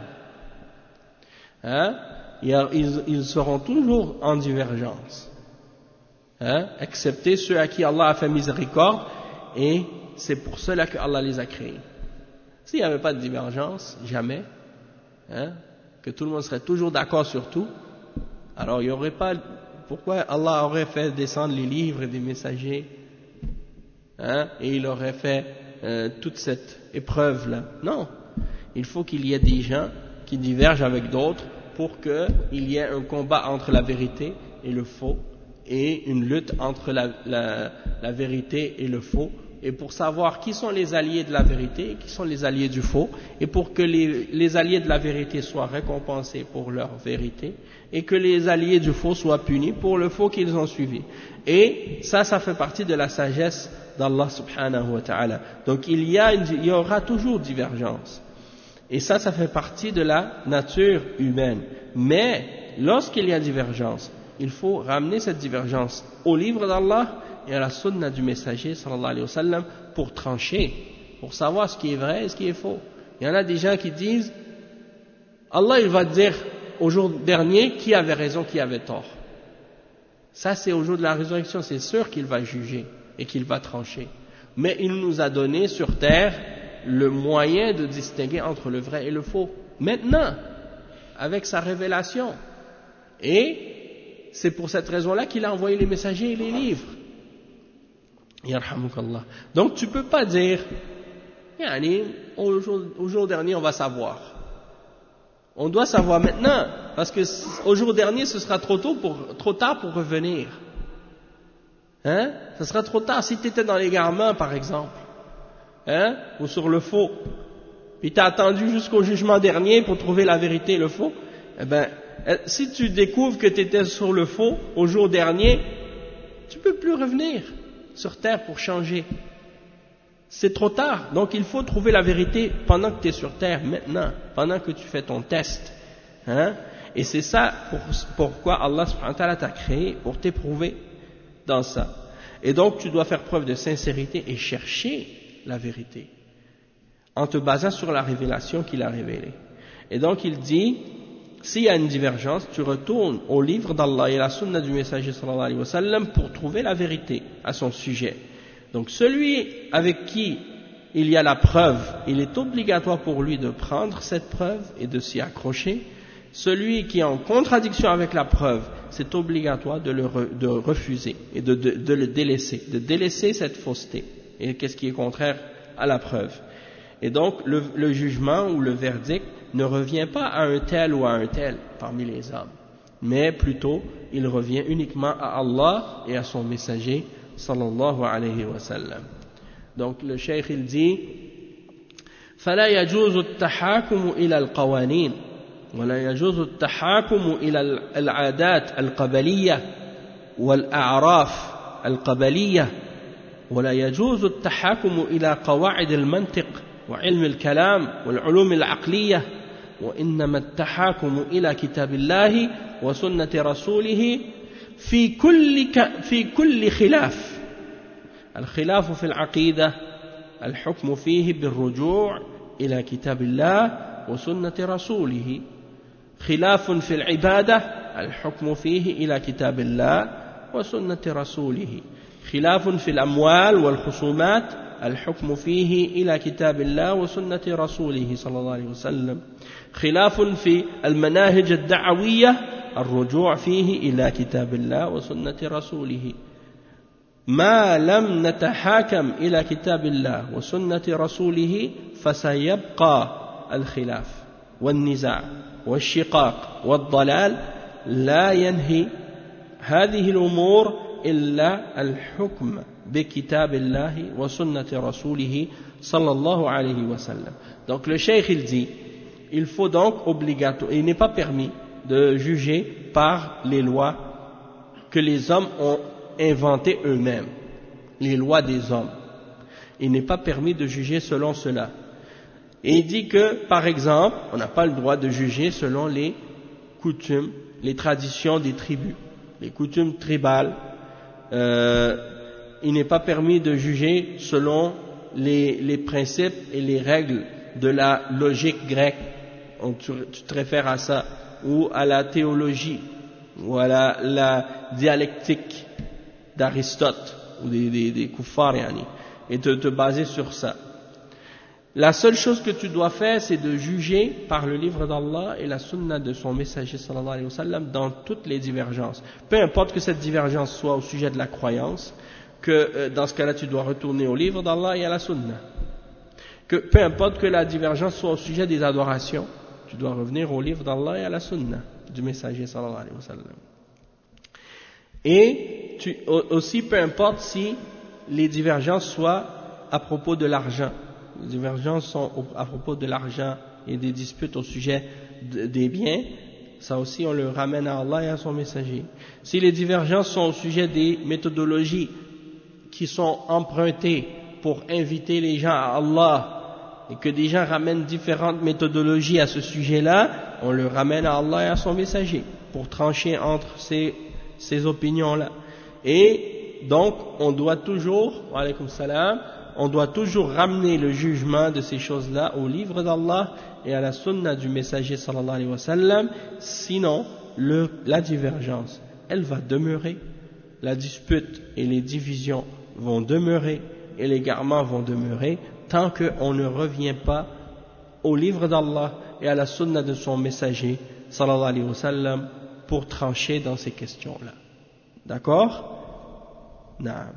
Hein? Ils, ils seront toujours en divergence. Hein? Excepté ceux à qui Allah a fait miséricorde, et c'est pour cela que Allah les a créés. S'il n'y avait pas de divergence, jamais, hein, que tout le monde serait toujours d'accord sur tout, alors il n'y aurait pas, pourquoi Allah aurait fait descendre les livres et des messagers, hein, et il aurait fait euh, toute cette épreuve-là? Non, il faut qu'il y ait des gens qui divergent avec d'autres pour qu'il y ait un combat entre la vérité et le faux, et une lutte entre la, la, la vérité et le faux, et pour savoir qui sont les alliés de la vérité et qui sont les alliés du faux, et pour que les, les alliés de la vérité soient récompensés pour leur vérité, et que les alliés du faux soient punis pour le faux qu'ils ont suivi. Et ça, ça fait partie de la sagesse d'Allah subhanahu wa ta'ala. Donc il y, a une, il y aura toujours divergence. Et ça, ça fait partie de la nature humaine. Mais lorsqu'il y a divergence, il faut ramener cette divergence au livre d'Allah et à la sunna du messager sallallahu alayhi wa sallam pour trancher, pour savoir ce qui est vrai et ce qui est faux. Il y en a des gens qui disent Allah il va dire au jour dernier qui avait raison, qui avait tort. Ça c'est au jour de la résurrection, c'est sûr qu'il va juger et qu'il va trancher. Mais il nous a donné sur terre le moyen de distinguer entre le vrai et le faux. Maintenant, avec sa révélation. Et c'est pour cette raison-là qu'il a envoyé les messagers et les livres. Yarhamukallah. Donc tu peux pas dire, yani, au jour, au jour dernier on va savoir. On doit savoir maintenant, parce que au jour dernier ce sera trop tôt pour, trop tard pour revenir. Hein? Ce sera trop tard si tu étais dans l'égarement par exemple, hein? Ou sur le faux. Puis tu as attendu jusqu'au jugement dernier pour trouver la vérité et le faux. Eh ben, si tu découvres que tu étais sur le faux au jour dernier, tu ne peux plus revenir sur terre pour changer. C'est trop tard. Donc il faut trouver la vérité pendant que tu es sur terre, maintenant, pendant que tu fais ton test. Hein? Et c'est ça pour, pourquoi Allah subhanahu wa ta'ala t'a créé, pour t'éprouver dans ça. Et donc tu dois faire preuve de sincérité et chercher la vérité, en te basant sur la révélation qu'il a révélée. Et donc il dit, s'il y a une divergence, tu retournes au livre d'Allah et à la sunna du messager sallallahu alayhi wa sallam pour trouver la vérité à son sujet. Donc celui avec qui il y a la preuve, il est obligatoire pour lui de prendre cette preuve et de s'y accrocher. Celui qui est en contradiction avec la preuve, c'est obligatoire de le re, de refuser et de, de, de le délaisser, de délaisser cette fausseté. Et qu'est-ce qui est contraire à la preuve? Et donc le, le jugement ou le verdict ne revient pas à un tel ou à un tel parmi les hommes, mais plutôt il revient uniquement à Allah et à son messager sallallahu alayhi wa sallam. Donc le cheikh il dit فلا يجوز التحاكم إلى القوانين ولا يجوز التحاكم إلى العادات القبلية والأعراف القبلية ولا يجوز التحاكم إلى قواعد المنطق وعلم الكلام والعلوم العقلية وإنما التحاكم إلى كتاب الله وسنة رسوله في كل في كل خلاف. الخلاف في العقيدة الحكم فيه بالرجوع إلى كتاب الله وسنة رسوله. خلاف في العبادة الحكم فيه إلى كتاب الله وسنة رسوله. خلاف في الأموال والخصومات الحكم فيه إلى كتاب الله وسنة رسوله صلى الله عليه وسلم. خلاف في المناهج الدعوية الرجوع فيه إلى كتاب الله وسنة رسوله. ما لم نتحاكم إلى كتاب الله وسنة رسوله فسيبقى الخلاف والنزاع والشقاق والضلال لا ينهي هذه الأمور إلا الحكم بكتاب الله وسنة رسوله صلى الله عليه وسلم. Donc le cheikh il dit, il faut donc obligatoire, il n'est pas permis de juger par les lois que les hommes ont inventées eux-mêmes, les lois des hommes. Il n'est pas permis de juger selon cela. Et il dit que, par exemple, on n'a pas le droit de juger selon les coutumes, les traditions des tribus, les coutumes tribales. Euh, il n'est pas permis de juger selon les, les principes et les règles de la logique grecque. Donc, tu, tu te réfères à ça, ou à la théologie, ou à la, la dialectique d'Aristote, ou des, des, des kuffar, yani, et te, te baser sur ça. La seule chose que tu dois faire, c'est de juger par le livre d'Allah et la sunna de son messager sallallahu alayhi wa sallam dans toutes les divergences. Peu importe que cette divergence soit au sujet de la croyance, que euh, dans ce cas-là tu dois retourner au livre d'Allah et à la sunna. Que peu importe que la divergence soit au sujet des adorations, tu dois revenir au livre d'Allah et à la sunna du messager sallallahu alayhi wa sallam. Et tu, aussi peu importe si les divergences soient à propos de l'argent. Les divergences sont à propos de l'argent et des disputes au sujet de, des biens, ça aussi on le ramène à Allah et à son messager. Si les divergences sont au sujet des méthodologies qui sont empruntées pour inviter les gens à Allah et que des gens ramènent différentes méthodologies à ce sujet-là, on le ramène à Allah et à son messager pour trancher entre ces, ces opinions-là. Et donc on doit toujours, wa alaykoum salam, on doit toujours ramener le jugement de ces choses-là au livre d'Allah et à la sunna du messager sallallahu alayhi wa sallam, sinon le, la divergence, elle va demeurer, la dispute et les divisions vont demeurer et les égarements vont demeurer tant qu'on ne revient pas au livre d'Allah et à la sunna de son messager sallallahu alayhi wa sallam pour trancher dans ces questions-là. D'accord? Naam.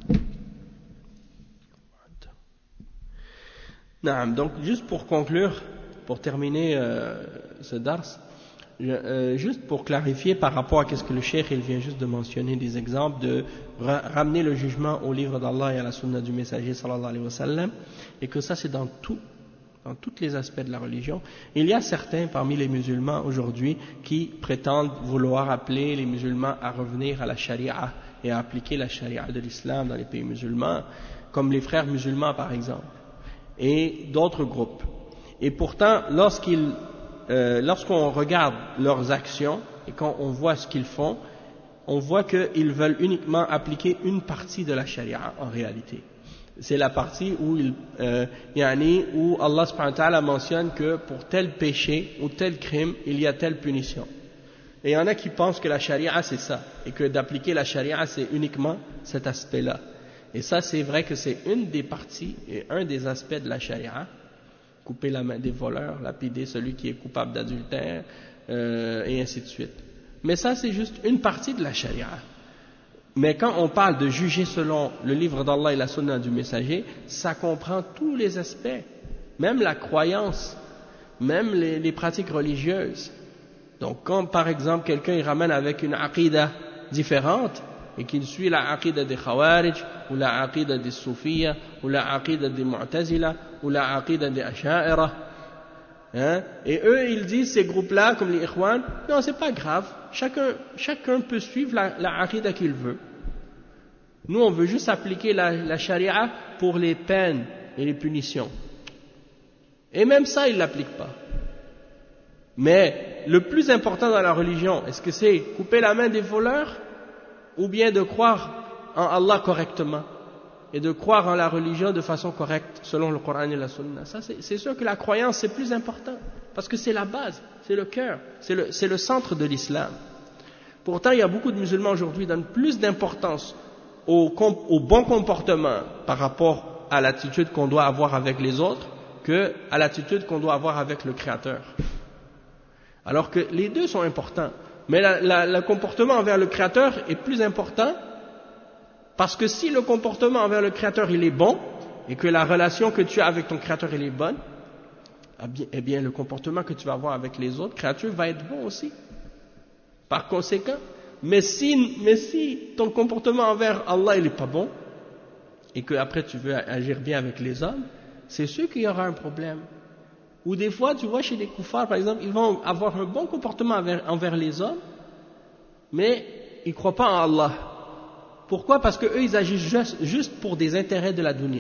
Naam. Donc, juste pour conclure, pour terminer euh, ce dars, je, euh, juste pour clarifier par rapport à ce que le cheikh il vient juste de mentionner, des exemples de ra ramener le jugement au livre d'Allah et à la sunna du messager sallallahu alayhi wa sallam, et que ça c'est dans tout, dans tous les aspects de la religion. Il y a certains parmi les musulmans aujourd'hui qui prétendent vouloir appeler les musulmans à revenir à la charia et à appliquer la charia de l'islam dans les pays musulmans, comme les frères musulmans par exemple, et d'autres groupes. Et pourtant, lorsqu'ils, euh, lorsqu'on regarde leurs actions et quand on voit ce qu'ils font, on voit qu'ils veulent uniquement appliquer une partie de la charia en réalité. C'est la partie où, il, euh, yani, où Allah subhanahu wa ta'ala mentionne que pour tel péché ou tel crime, il y a telle punition. Et il y en a qui pensent que la charia c'est ça, et que d'appliquer la charia c'est uniquement cet aspect-là. Et ça c'est vrai que c'est une des parties et un des aspects de la charia, couper la main des voleurs, lapider celui qui est coupable d'adultère, euh, et ainsi de suite. Mais ça c'est juste une partie de la charia. Mais quand on parle de juger selon le livre d'Allah et la sunna du messager, ça comprend tous les aspects, même la croyance, même les, les pratiques religieuses. Donc quand par exemple quelqu'un il ramène avec une aqida différente et qu'il suit la aqida des Khawarij ou la aqida des Soufiyya ou la aqida des Mu'tazila ou la aqida des Asha'ira, hein, et eux ils disent ces groupes-là comme les Ikhwan, non c'est pas grave, chacun, chacun peut suivre la, la aqida qu'il veut. Nous on veut juste appliquer la, la charia pour les peines et les punitions. Et même ça ils l'appliquent pas. Mais le plus important dans la religion, est-ce que c'est couper la main des voleurs ou bien de croire en Allah correctement et de croire en la religion de façon correcte selon le Coran et la Sunna? Ça, c'est, c'est sûr que la croyance c'est plus important parce que c'est la base, c'est le cœur, c'est le, c'est le centre de l'islam. Pourtant, il y a beaucoup de musulmans aujourd'hui qui donnent plus d'importance au, au bon comportement par rapport à l'attitude qu'on doit avoir avec les autres que à l'attitude qu'on doit avoir avec le Créateur. Alors que les deux sont importants, mais la, la, le comportement envers le Créateur est plus important parce que si le comportement envers le Créateur il est bon et que la relation que tu as avec ton Créateur elle est bonne, eh bien le comportement que tu vas avoir avec les autres créatures va être bon aussi. Par conséquent, mais si, mais si ton comportement envers Allah il est pas bon et que après tu veux agir bien avec les hommes, c'est sûr qu'il y aura un problème. Ou des fois, tu vois, chez les koufars, par exemple, ils vont avoir un bon comportement envers, envers les hommes, mais ils ne croient pas en Allah. Pourquoi? Parce qu'eux, ils agissent juste, juste pour des intérêts de la dunya.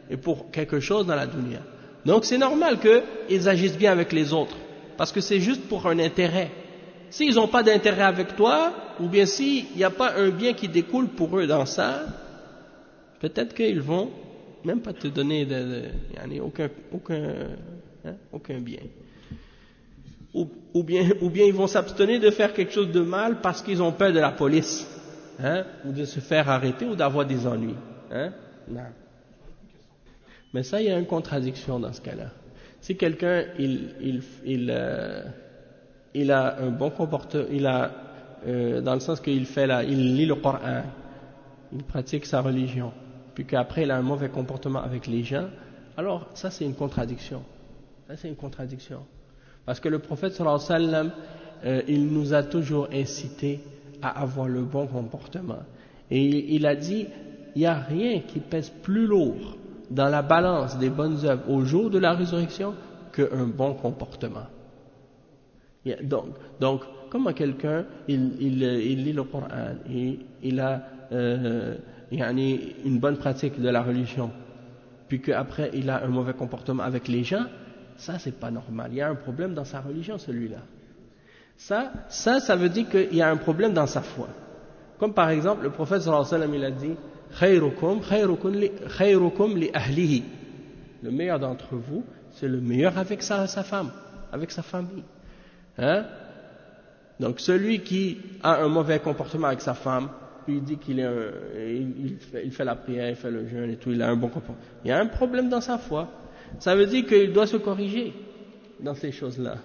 et pour quelque chose dans la dunya. Donc c'est normal qu'ils agissent bien avec les autres, parce que c'est juste pour un intérêt. S'ils n'ont pas d'intérêt avec toi, ou bien s'il n'y a pas un bien qui découle pour eux dans ça, peut-être qu'ils vont même pas te donner de, de, yani aucun, aucun, hein, aucun bien. Ou, ou, bien, ou bien ils vont s'abstenir de faire quelque chose de mal parce qu'ils ont peur de la police, hein, ou de se faire arrêter ou d'avoir des ennuis. Hein? Non. Mais ça, il y a une contradiction dans ce cas-là. Si quelqu'un, il, il, il, euh, il a un bon comportement, il a, euh, dans le sens qu'il fait là, il lit le Coran, il pratique sa religion, puis qu'après il a un mauvais comportement avec les gens, alors ça c'est une contradiction. Ça c'est une contradiction. Parce que le prophète sallallahu alayhi wa sallam, euh, il nous a toujours incité à avoir le bon comportement. Et il, il a dit, il n'y a rien qui pèse plus lourd dans la balance des bonnes œuvres au jour de la résurrection qu'un bon comportement. Donc, donc comment quelqu'un, il, il, il lit le Coran, et il a euh, une bonne pratique de la religion, puis qu'après il a un mauvais comportement avec les gens, ça c'est pas normal. Il y a un problème dans sa religion, celui-là. Ça, ça, ça veut dire qu'il y a un problème dans sa foi. Comme par exemple, le prophète sallallahu alayhi wa sallam, il a dit khayrukum khayrukum li, khayrukum li ahlihi. Le meilleur d'entre vous, c'est le meilleur avec sa, sa femme, avec sa famille. Hein? Donc celui qui a un mauvais comportement avec sa femme, puis il dit qu'il est un, il, il, fait, il fait la prière, il fait le jeûne et tout, il a un bon comportement. Il y a un problème dans sa foi. Ça veut dire qu'il doit se corriger dans ces choses-là.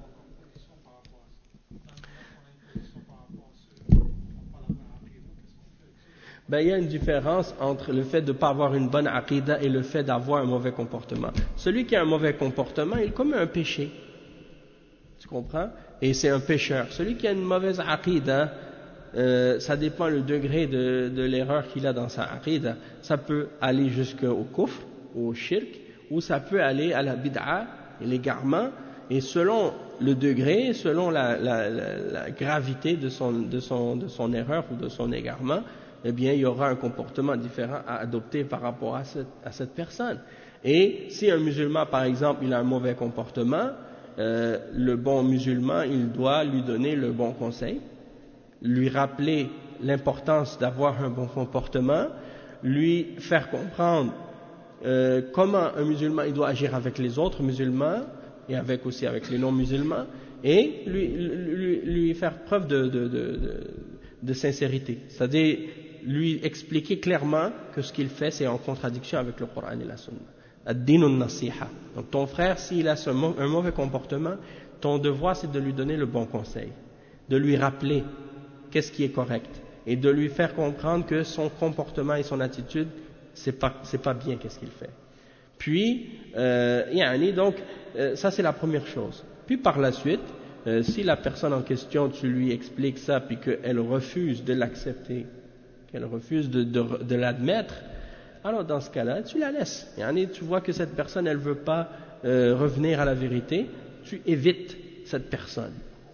Ben, il y a une différence entre le fait de ne pas avoir une bonne aqidah et le fait d'avoir un mauvais comportement. Celui qui a un mauvais comportement, il commet un péché. Tu comprends? Et c'est un pécheur. Celui qui a une mauvaise aqidah, euh, ça dépend le degré de, de l'erreur qu'il a dans sa aqidah. Ça peut aller jusqu'au kufr, au shirk, ou ça peut aller à la bid'a et l'égarement. Et selon le degré, selon la, la, la, la gravité de son, de, son, de son erreur ou de son égarement, eh bien, il y aura un comportement différent à adopter par rapport à cette, à cette personne. Et si un musulman, par exemple, il a un mauvais comportement, euh, le bon musulman, il doit lui donner le bon conseil, lui rappeler l'importance d'avoir un bon comportement, lui faire comprendre euh, comment un musulman il doit agir avec les autres musulmans et avec aussi avec les non-musulmans, et lui, lui, lui faire preuve de, de, de, de, de sincérité, c'est-à-dire lui expliquer clairement que ce qu'il fait c'est en contradiction avec le Coran et la Sunna. Ad-dinu nasiha. Donc ton frère, s'il a ce, un mauvais comportement, ton devoir c'est de lui donner le bon conseil, de lui rappeler qu'est-ce qui est correct et de lui faire comprendre que son comportement et son attitude c'est pas c'est pas bien qu'est-ce qu'il fait. Puis euh, yani, donc euh, ça c'est la première chose. Puis par la suite, euh, si la personne en question tu lui expliques ça puis qu'elle refuse de l'accepter, qu'elle refuse de, de, de l'admettre, alors dans ce cas-là, tu la laisses. Yani, tu vois que cette personne, elle ne veut pas euh, revenir à la vérité, tu évites cette personne.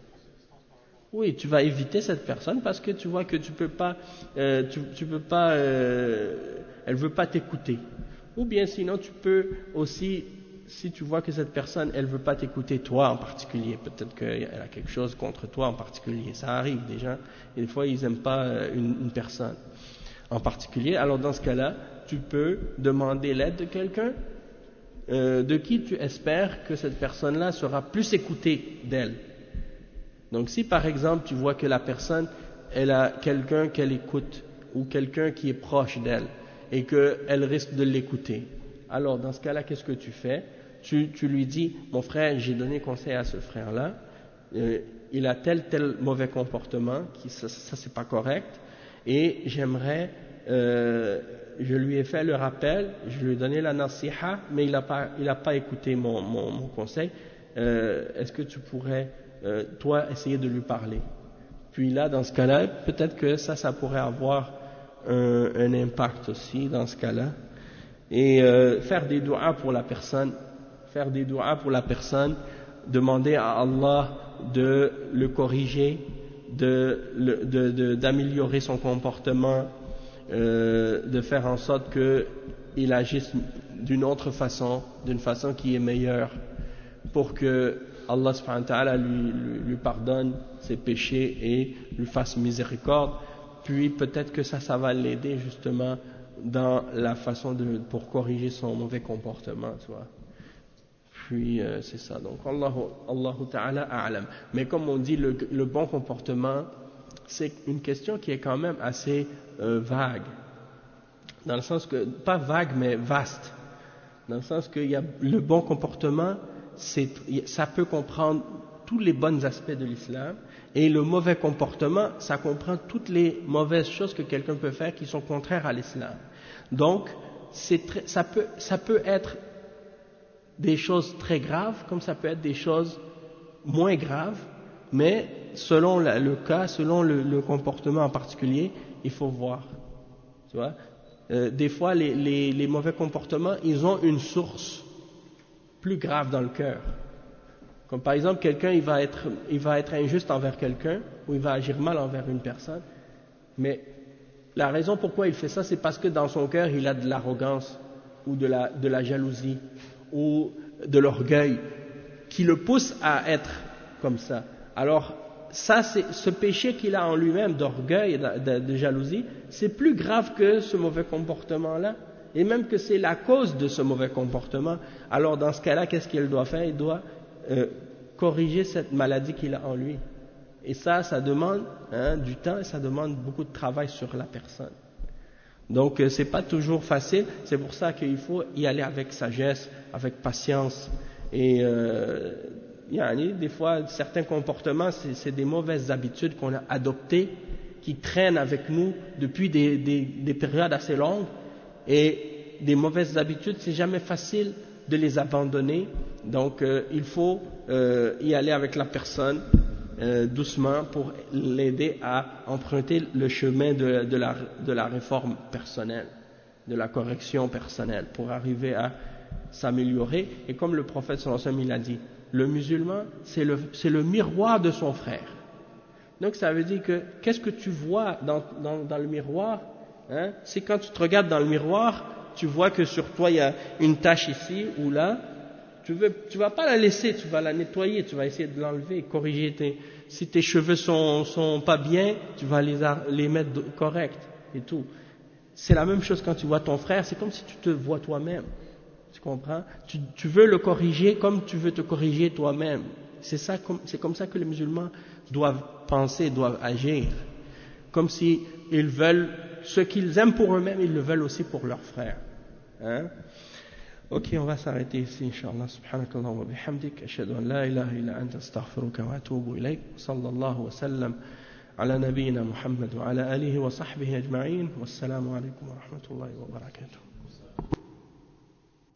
Oui, tu vas éviter cette personne parce que tu vois que tu peux pas, euh, tu, tu peux pas, euh, elle veut pas t'écouter. Ou bien sinon, tu peux aussi, si tu vois que cette personne, elle veut pas t'écouter toi en particulier, peut-être qu'elle a quelque chose contre toi en particulier. Ça arrive déjà. Et des fois, ils n'aiment pas une, une personne en particulier. Alors dans ce cas-là, tu peux demander l'aide de quelqu'un euh, de qui tu espères que cette personne-là sera plus écoutée d'elle. Donc si par exemple tu vois que la personne, elle a quelqu'un qu'elle écoute ou quelqu'un qui est proche d'elle et qu'elle risque de l'écouter, alors dans ce cas-là, qu'est-ce que tu fais? tu, tu lui dis, mon frère, j'ai donné conseil à ce frère-là, euh, il a tel tel mauvais comportement, qui, ça, ça c'est pas correct, et j'aimerais, euh, je lui ai fait le rappel, je lui ai donné la nasiha, mais il n'a pas, il a pas écouté mon, mon, mon conseil, euh, est-ce que tu pourrais, euh, toi, essayer de lui parler? Puis là, dans ce cas-là, peut-être que ça, ça pourrait avoir un, un impact aussi, dans ce cas-là, et euh, faire des doigts pour la personne, faire des doigts pour la personne, demander à Allah de le corriger, de, de, de, d'améliorer son comportement, euh, de faire en sorte qu'il agisse d'une autre façon, d'une façon qui est meilleure, pour que Allah subhanahu wa ta'ala lui, lui, lui pardonne ses péchés et lui fasse miséricorde. Puis peut-être que ça, ça va l'aider justement dans la façon de, pour corriger son mauvais comportement, tu vois. Puis euh, c'est ça, donc Allahu, Allahu ta'ala a'lam. Mais comme on dit, le, le bon comportement, c'est une question qui est quand même assez euh, vague, dans le sens que, pas vague mais vaste, dans le sens que y a, le bon comportement, c'est, ça peut comprendre tous les bons aspects de l'islam, et le mauvais comportement, ça comprend toutes les mauvaises choses que quelqu'un peut faire qui sont contraires à l'islam. Donc, c'est très, ça, peut, ça peut être des choses très graves, comme ça peut être des choses moins graves, mais selon la, le cas, selon le, le comportement en particulier, il faut voir. Tu vois, euh, des fois, les, les, les mauvais comportements, ils ont une source plus grave dans le cœur. Comme par exemple, quelqu'un, il va être, il va être injuste envers quelqu'un, ou il va agir mal envers une personne, mais la raison pourquoi il fait ça, c'est parce que dans son cœur, il a de l'arrogance, ou de la, de la jalousie, ou de l'orgueil, qui le pousse à être comme ça. Alors, ça, c'est, ce péché qu'il a en lui-même d'orgueil et de, de, de jalousie, c'est plus grave que ce mauvais comportement-là, et même que c'est la cause de ce mauvais comportement. Alors, dans ce cas-là, qu'est-ce qu'il doit faire? Il doit euh, corriger cette maladie qu'il a en lui. Et ça, ça demande hein, du temps et ça demande beaucoup de travail sur la personne. Donc, euh, c'est pas toujours facile. C'est pour ça qu'il faut y aller avec sagesse, avec patience. Et euh, yani, des fois, certains comportements, c'est, c'est des mauvaises habitudes qu'on a adoptées, qui traînent avec nous depuis des, des, des périodes assez longues. Et des mauvaises habitudes, c'est jamais facile de les abandonner. Donc, euh, il faut euh, y aller avec la personne euh, doucement pour l'aider à emprunter le chemin de, de, la, de la réforme personnelle, de la correction personnelle, pour arriver à s'améliorer. Et comme le prophète sallallahu alayhi wa sallam, il a dit, le musulman, c'est le, c'est le miroir de son frère. Donc, ça veut dire que qu'est-ce que tu vois dans, dans, dans le miroir, hein? C'est quand tu te regardes dans le miroir, tu vois que sur toi il y a une tache ici ou là, tu veux, tu vas pas la laisser, tu vas la nettoyer, tu vas essayer de l'enlever, corriger tes, si tes cheveux sont, sont pas bien, tu vas les, les mettre corrects et tout. C'est la même chose quand tu vois ton frère, c'est comme si tu te vois toi-même, tu comprends? Tu, tu veux le corriger comme tu veux te corriger toi-même. C'est ça, c'est comme ça que les musulmans doivent penser, doivent agir. Comme si ils veulent, ce qu'ils aiment pour eux-mêmes, ils le veulent aussi pour leurs frères. Hein? Ok, on va s'arrêter ici, Inch'Allah. Subhanakallah wa bihamdik. Ashhadu an la ilaha illa anta astaghfiruka wa atubu ilayk. Sallallahu wa sallam ala nabiyyina Muhammad wa ala alihi wa sahbihi ajma'in. Wassalamu alaikum wa rahmatullahi wa barakatuh.